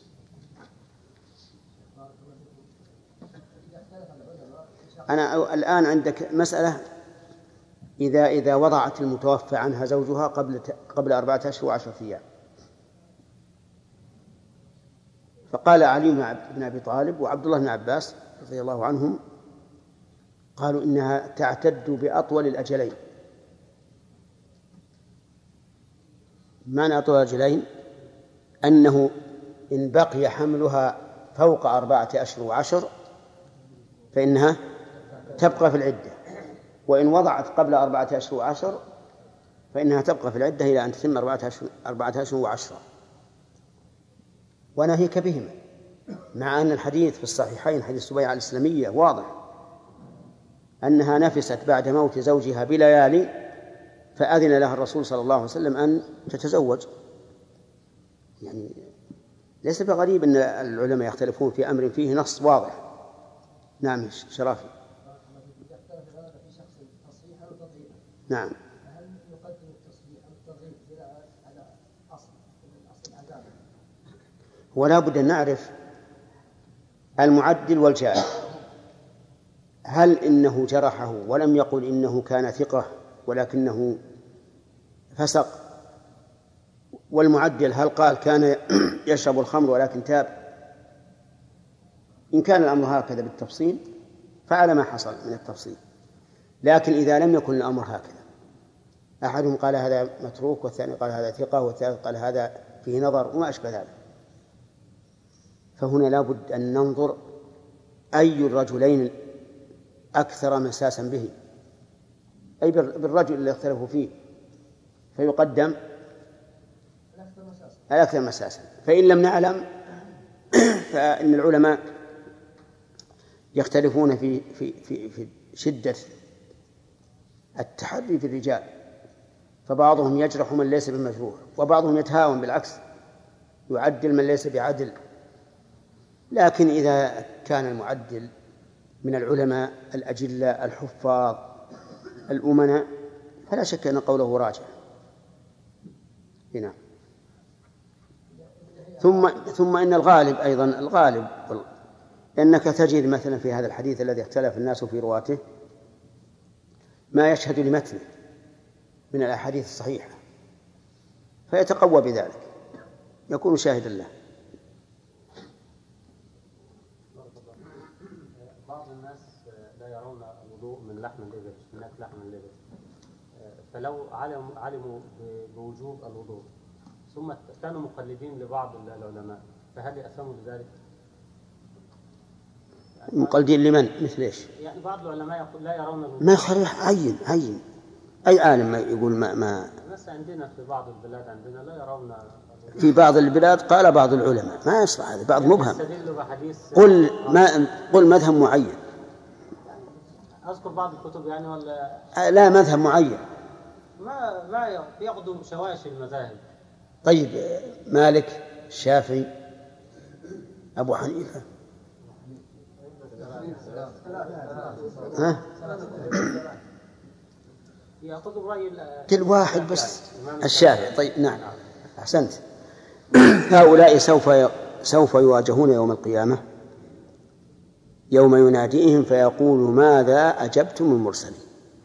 أنا الآن عندك مسألة، إذا وضعت المتوفى عنها زوجها قبل 4 أشهر و10 أيام، فقال علي بن أبي طالب وعبد الله بن عباس رضي الله عنهم قالوا إنها تعتد بأطول الأجلين. معنى أطول الأجلين أنه إن بقي حملها فوق 4 أشهر و10 فإنها تبقى في العدة، وإن وضعت قبل 4 أشهر و10 فإنها تبقى في العدة إلى أن تتم 4 أشهر و10. وناهيك بهما، مع أن الحديث في الصحيحين حديث سبيعة الإسلامية واضح أنها نفست بعد موت زوجها بليالي فأذن لها الرسول صلى الله عليه وسلم أن تتزوج. يعني ليس بغريب أن العلماء يختلفون في أمر فيه نص واضح. نعم شرافي. نعم. هل يقدم التصحيح أو الترغيب على أصل العذاب؟ ولا بد أن نعرف المعدل والجائر. هل إنه جرحه ولم يقل إنه كان ثقة ولكنه فسق؟ والمعدل هل قال كان يشرب الخمر ولكن تاب؟ إن كان الأمر هكذا بالتفصيل فعلى ما حصل من التفصيل. لكن إذا لم يكن الأمر هكذا، أحدهم قال هذا متروك والثاني قال هذا ثقة والثالث قال هذا فيه نظر وما أشبه ذلك، فهنا لا بد أن ننظر أي الرجلين أكثر مساسا به، أي بالرجل اللي اختلفوا فيه، فيقدم الأكثر مساسا. فإن لم نعلم فإن العلماء يختلفون في شدة التحري في الرجال، فبعضهم يجرح من ليس بمجروح، وبعضهم يتهاون بالعكس يعدل من ليس بعدل. لكن إذا كان المعدل من العلماء الأجلاء الحفاظ الأمناء فلا شك أن قوله راجع. هنا ثم إن الغالب أيضا الغالب أنك تجد مثلا في هذا الحديث الذي اختلف الناس في رواته ما يشهد لمتنه من الأحاديث الصحيحة فيتقوى بذلك، يكون شاهدا له. بعض الناس لا يرون الوضوء من لحم الإبل، من أكل لحم الإبل، فلو علموا بوجوب الوضوء ثم كانوا مقلدين لبعض العلماء فهل يأثموا بذلك؟ مقلدين لمن؟ مثل إيش؟ يعني بعض العلماء لا يرون الوضوء. ما يخرج عين أي عالم ما يقول ما الناس عندنا في بعض البلاد عندنا لا يرون. في بعض البلاد قال بعض العلماء ما يصلح هذا، بعض مبهم. قل مذهب معين. أذكر بعض الكتب يعني ولا لا مذهب معين. ما يقضوا شواشي المذاهب. طيب مالك، الشافعي، أبو حنيفة، ها؟ كل واحد بس الشافعي. طيب نعم أحسنت. هؤلاء سوف يواجهون يوم القيامة يوم يناديهم فيقول ماذا أجبتم المرسلين؟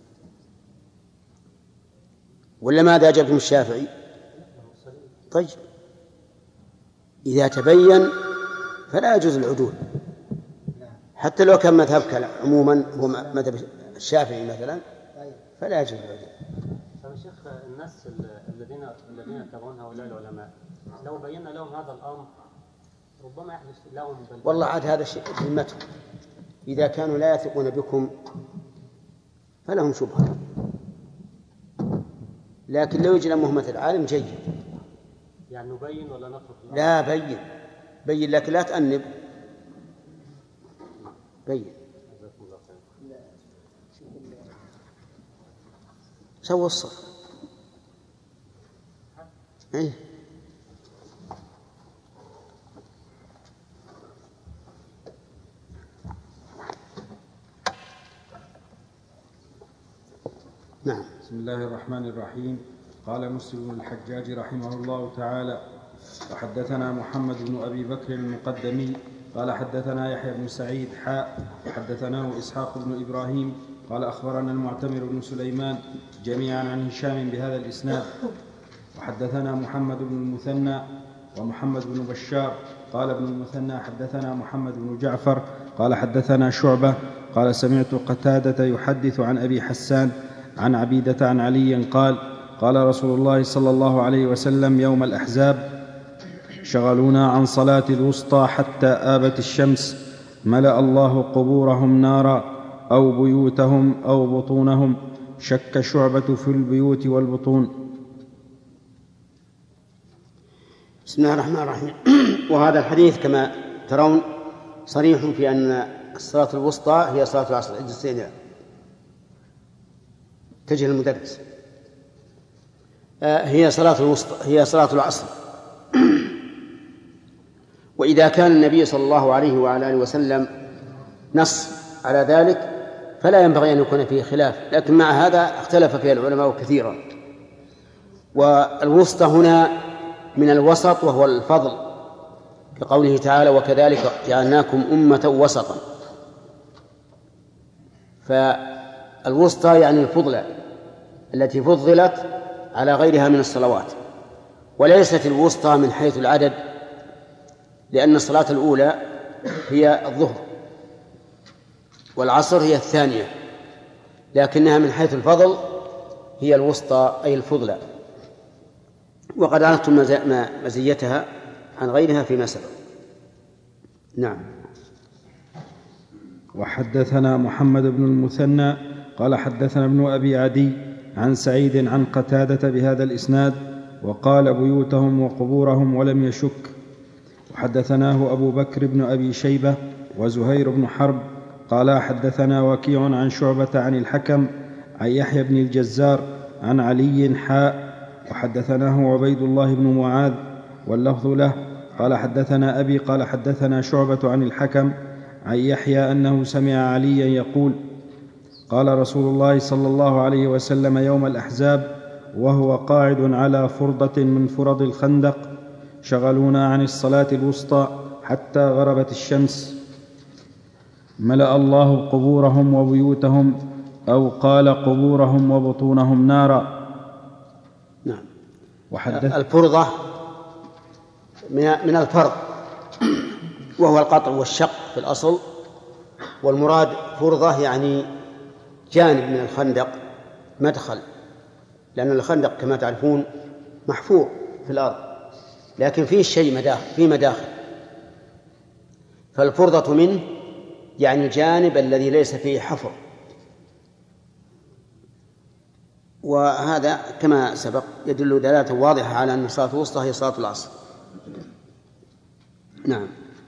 ولا ماذا أجبتم الشافعي؟ طيب إذا تبين فلا يجوز العدول، حتى لو كان مذهبك عموما هو مذهب الشافعي مثلا فلا يجوز العدول. طيب شيخ، الناس الذين يتبعون هؤلاء العلماء لو بينا لهم هذا الأمر ربما يحدث لهم والله عاد هذا شيء ذمتهم، إذا كانوا لا يثقون بكم فلهم شبهة، لكن لو يجي لهم مثل عالم جيد يعني نبين ولا نترك؟ لا بين لكن لا تأنب، بين. سوى الصف. إيه؟ نعم. بسم الله الرحمن الرحيم. قال مسلم بن الحجاج رحمه الله تعالى: وحدثنا محمد بن أبي بكر المقدمي قال حدثنا يحيى بن سعيد حدثناه إسحاق بن إبراهيم قال أخبرنا المعتمر بن سليمان جميعا عن هشام بهذا الإسناد. وحدثنا محمد بن المثنى ومحمد بن بشار قال ابن المثنى حدثنا محمد بن جعفر قال حدثنا شعبة قال سمعت قتادة يحدث عن أبي حسان عن عبيدة عن علي قال رسول الله صلى الله عليه وسلم يوم الأحزاب: شغلونا عن صلاة الوسطى حتى آبت الشمس، ملأ الله قبورهم نارا أو بيوتهم أو بطونهم. شك شعبة في البيوت والبطون. بسم الله الرحمن الرحيم. وهذا الحديث كما ترون صريح في أن الصلاة الوسطى هي صلاة العصر. تجه المدرس. هي صلاة الوسطى، هي صلاة العصر. وإذا كان النبي صلى الله عليه وعلى آله وسلم نص على ذلك فلا ينبغي أن يكون فيه خلاف، لكن مع هذا اختلف فيها العلماء كثيرا. والوسطى هنا من الوسط وهو الفضل، كقوله تعالى وكذلك جعلناكم أمة وسطا. فالوسطى يعني الفضلى التي فضلت على غيرها من الصلوات، وليست الوسطى من حيث العدد، لأن الصلاة الأولى هي الظهر والعصر هي الثانية، لكنها من حيث الفضل هي الوسطى أي الفضلى، وقد عرفتم مزيتها عن غيرها فيما سبق. نعم. وحدثنا محمد بن المثنى قال حدثنا ابن أبي عدي عن سعيد عن قتادة بهذا الإسناد وقال بيوتهم وقبورهم ولم يشك. وحدثناه أبو بكر بن أبي شيبة وزهير بن حرب قال حدثنا وكيع عن شعبة عن الحكم عن يحيى بن الجزار عن علي حاء. وحدثناه عبيد الله بن معاذ واللفظ له قال حدثنا أبي قال حدثنا شعبة عن الحكم عن يحيى أنه سمع عليا يقول قال رسول الله صلى الله عليه وسلم يوم الأحزاب وهو قاعد على فرضة من فرض الخندق شغلونا عن الصلاة الوسطى حتى غربت الشمس ملأ الله قبورهم وبيوتهم أو قال قبورهم وبطونهم نارا. نعم. الفرضة من الفرض وهو القطع والشق في الأصل، والمراد فرضة يعني جانب من الخندق مدخل، لأن الخندق كما تعرفون محفور في الأرض لكن فيه شيء فيه مداخل، فالفرضة منه يعني الجانب الذي ليس فيه حفر. وهذا كما سبق يدل دلالة واضحة على أن صلاة الوسطى هي صلاة العصر. نعم.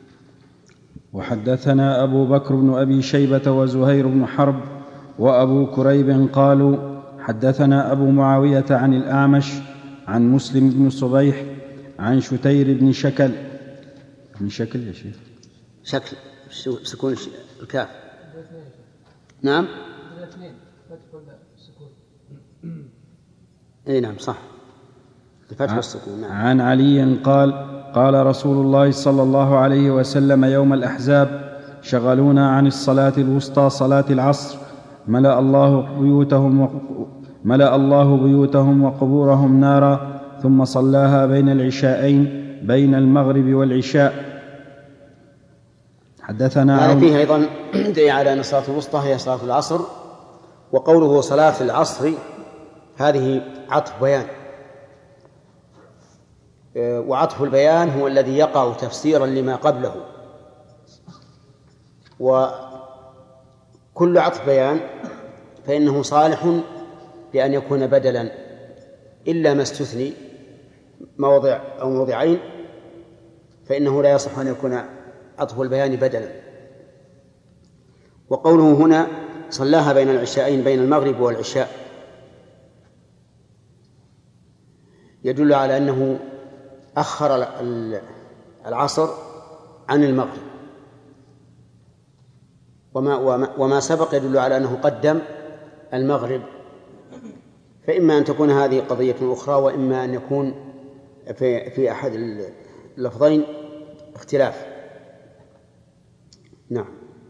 وحدثنا أبو بكر بن أبي شيبة وزهير بن حرب وأبو كريب قالوا حدثنا أبو معاوية عن الأعمش عن مسلم بن صبيح عن شتير بن شكل. من شكل يا شيخ؟ شكل سكون الكاف. نعم. اي نعم صح، الفتح والسكون. نعم. عن علي قال قال رسول الله صلى الله عليه وسلم يوم الأحزاب شغلونا عن الصلاة الوسطى صلاة العصر ملأ الله بيوتهم وقبورهم نارا ثم صلاها بين العشاءين بين المغرب والعشاء. حدثنا هذا فيه أيضا دليل على أن صلاة الوسطى هي صلاة العصر، وقوله صلاة العصر هذه عطف بيان، وعطف البيان هو الذي يقع تفسيرا لما قبله، وكل عطف بيان فإنه صالح لأن يكون بدلا إلا ما استثني موضع أو موضعين فإنه لا يصح أن يكون عطف البيان بدلا. وقوله هنا صلاها بين العشاءين بين المغرب والعشاء يدل على أنه أخر العصر عن المغرب، وما سبق يدل على أنه قدم المغرب، فإما أن تكون هذه قضية أخرى وإما أن يكون في أحد اللفظين اختلاف. نعم.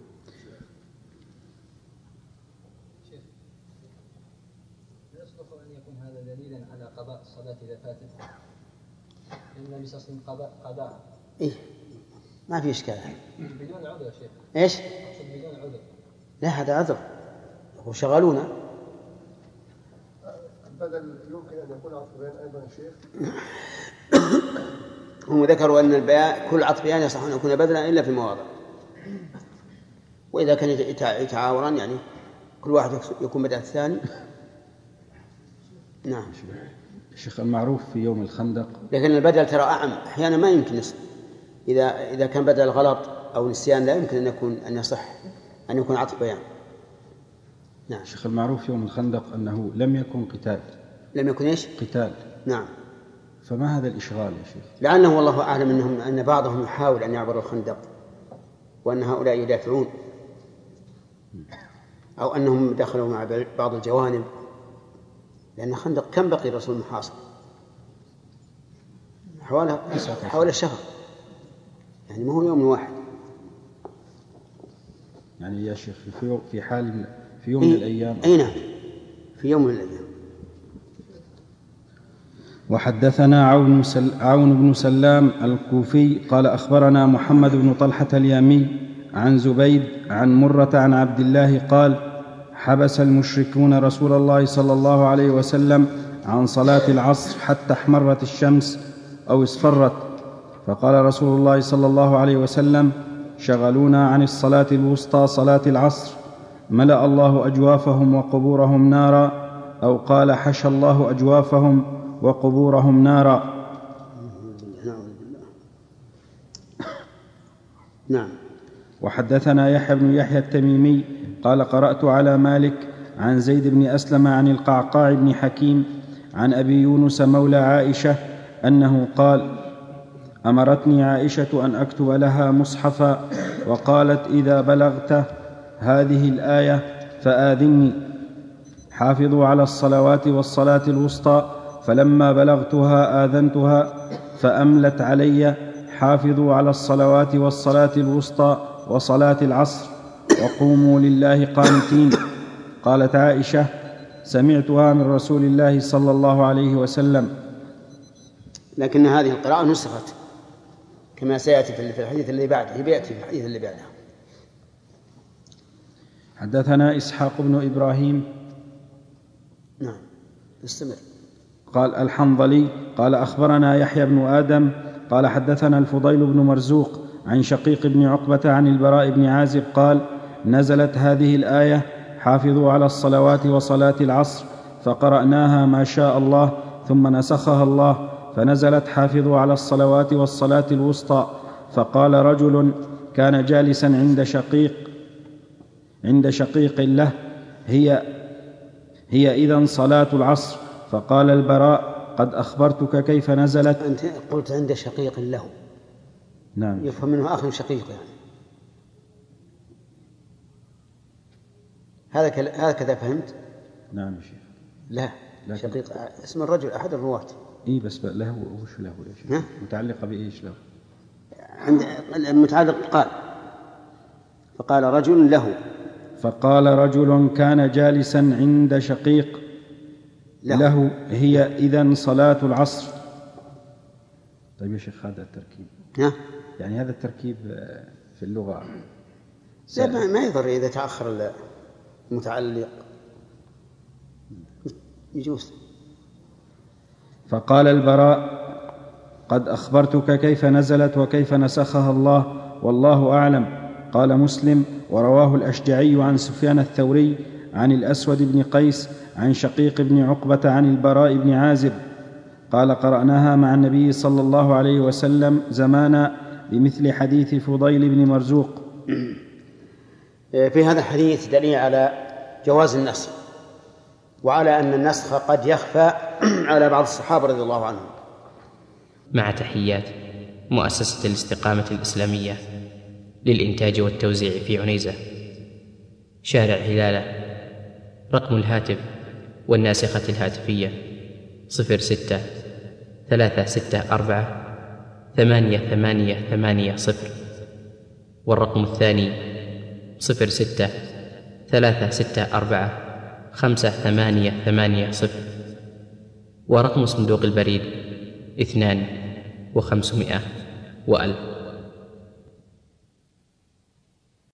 يصدق أن يكون هذا دليلا على قضاء الصلاة إذا فاتت، لأن النبي صلى الله عليه وسلم قضاء. إيه ما في إشكال. بدون عذر يا شيخ. إيش؟ بدون عذر. لا هذا عذر، وشغلونا. بدل يمكن أن يكون عطف بيان أيضا يا شيخ. هم ذكروا أن البيان كل عطف بيان يصح أن يكون بدلا إلا في مواضع، وإذا كان يتعاوران يعني كل واحد يكون بدل الثاني. نعم. الشيخ المعروف في يوم الخندق، لكن البدل ترى أعم، أحيانا ما يمكن إذا كان بدل غلط أو نسيان لا يمكن أن يصح أن يكون عطف بيان. نعم. الشيخ المعروف يوم الخندق أنه لم يكن قتال. لم يكن إيش؟ قتال. نعم. فما هذا الإشغال يا شيخ؟ لأنه والله أعلم أن بعضهم يحاول أن يعبر الخندق وأن هؤلاء يدافعون. أو أنهم دخلوا مع بعض الجوانب، لأن خندق كم بقي الرسول محاصر؟ حوالي شهر، يعني ما هو يوم واحد. يعني يا شيخ في يوم من الأيام. أي نعم، في يوم من الأيام. وحدثنا عون بن سلام الكوفي قال أخبرنا محمد بن طلحة اليامي عن زبيد عن مرة عن عبد الله قال: حبس المشركون رسول الله صلى الله عليه وسلم عن صلاة العصر حتى احمرت الشمس أو اصفرت، فقال رسول الله صلى الله عليه وسلم: شغلونا عن الصلاة الوسطى صلاة العصر، ملأ الله أجوافهم وقبورهم نارا، أو قال: حشى الله أجوافهم وقبورهم نارا. نعم. وحدثنا يحيى بن يحيى التميمي قال: قرأت على مالك عن زيد بن أسلم عن القعقاع بن حكيم عن أبي يونس مولى عائشة أنه قال: أمرتني عائشة أن أكتب لها مصحفا، وقالت: إذا بلغت هذه الآية فآذني: حافظوا على الصلوات والصلاة الوسطى. فلما بلغتها آذنتها فأملت علي: حافظوا على الصلوات والصلاة الوسطى وصلاة العصر، وقوموا لله قانتين. قالت عائشة: سمعتها من رسول الله صلى الله عليه وسلم. لكن هذه القراءة نسخت كما سيأتي في الحديث اللي بعده، بيأتي في الحديث اللي بعده. حدثنا إسحاق بن إبراهيم. نعم، استمر. قال الحنظلي قال: أخبرنا يحيى بن آدم قال: حدثنا الفضيل بن مرزوق عن شقيق بن عقبة عن البراء بن عازب قال: نزلت هذه الآية: حافظوا على الصلوات وصلاة العصر، فقرأناها ما شاء الله، ثم نسخها الله فنزلت: حافظوا على الصلوات والصلاة الوسطى. فقال رجل كان جالسا عند شقيق له: هي إذن صلاة العصر. فقال البراء: قد أخبرتك كيف نزلت. أنت قلت عند شقيق له. نعم. يفهم منه أخ شقيق يعني. هكذا فهمت؟ نعم يا شيخ. لا، شقيق اسم الرجل أحد الرواة. إيه بس له وش له يا شيخ؟ متعلقة بإيش له؟ عند المتعلق قال: فقال رجل له. فقال رجل كان جالسا عند شقيق له: هي إذن صلاة العصر. طيب يا شيخ، هذا التركيب يعني هذا التركيب في اللغة ما يضر إذا تأخر المتعلق، يجوز. فقال البراء: قد أخبرتك كيف نزلت وكيف نسخها الله، والله أعلم. قال مسلم: ورواه الأشجعي عن سفيان الثوري عن الأسود بن قيس عن شقيق بن عقبة عن البراء بن عازب قال: قرأناها مع النبي صلى الله عليه وسلم زمانا بمثل حديث فضيل بن مرزوق. في هذا الحديث دليل على جواز النسخ، وعلى أن النسخ قد يخفى على بعض الصحابة رضي الله عنهم. مع تحيات مؤسسة الاستقامة الإسلامية للإنتاج والتوزيع في عنيزة، شارع هلالة. رقم الهاتف والناسخة الهاتفية 06-364-8880، والرقم الثاني 06-364-5880، ورقم صندوق البريد 2500 و1000.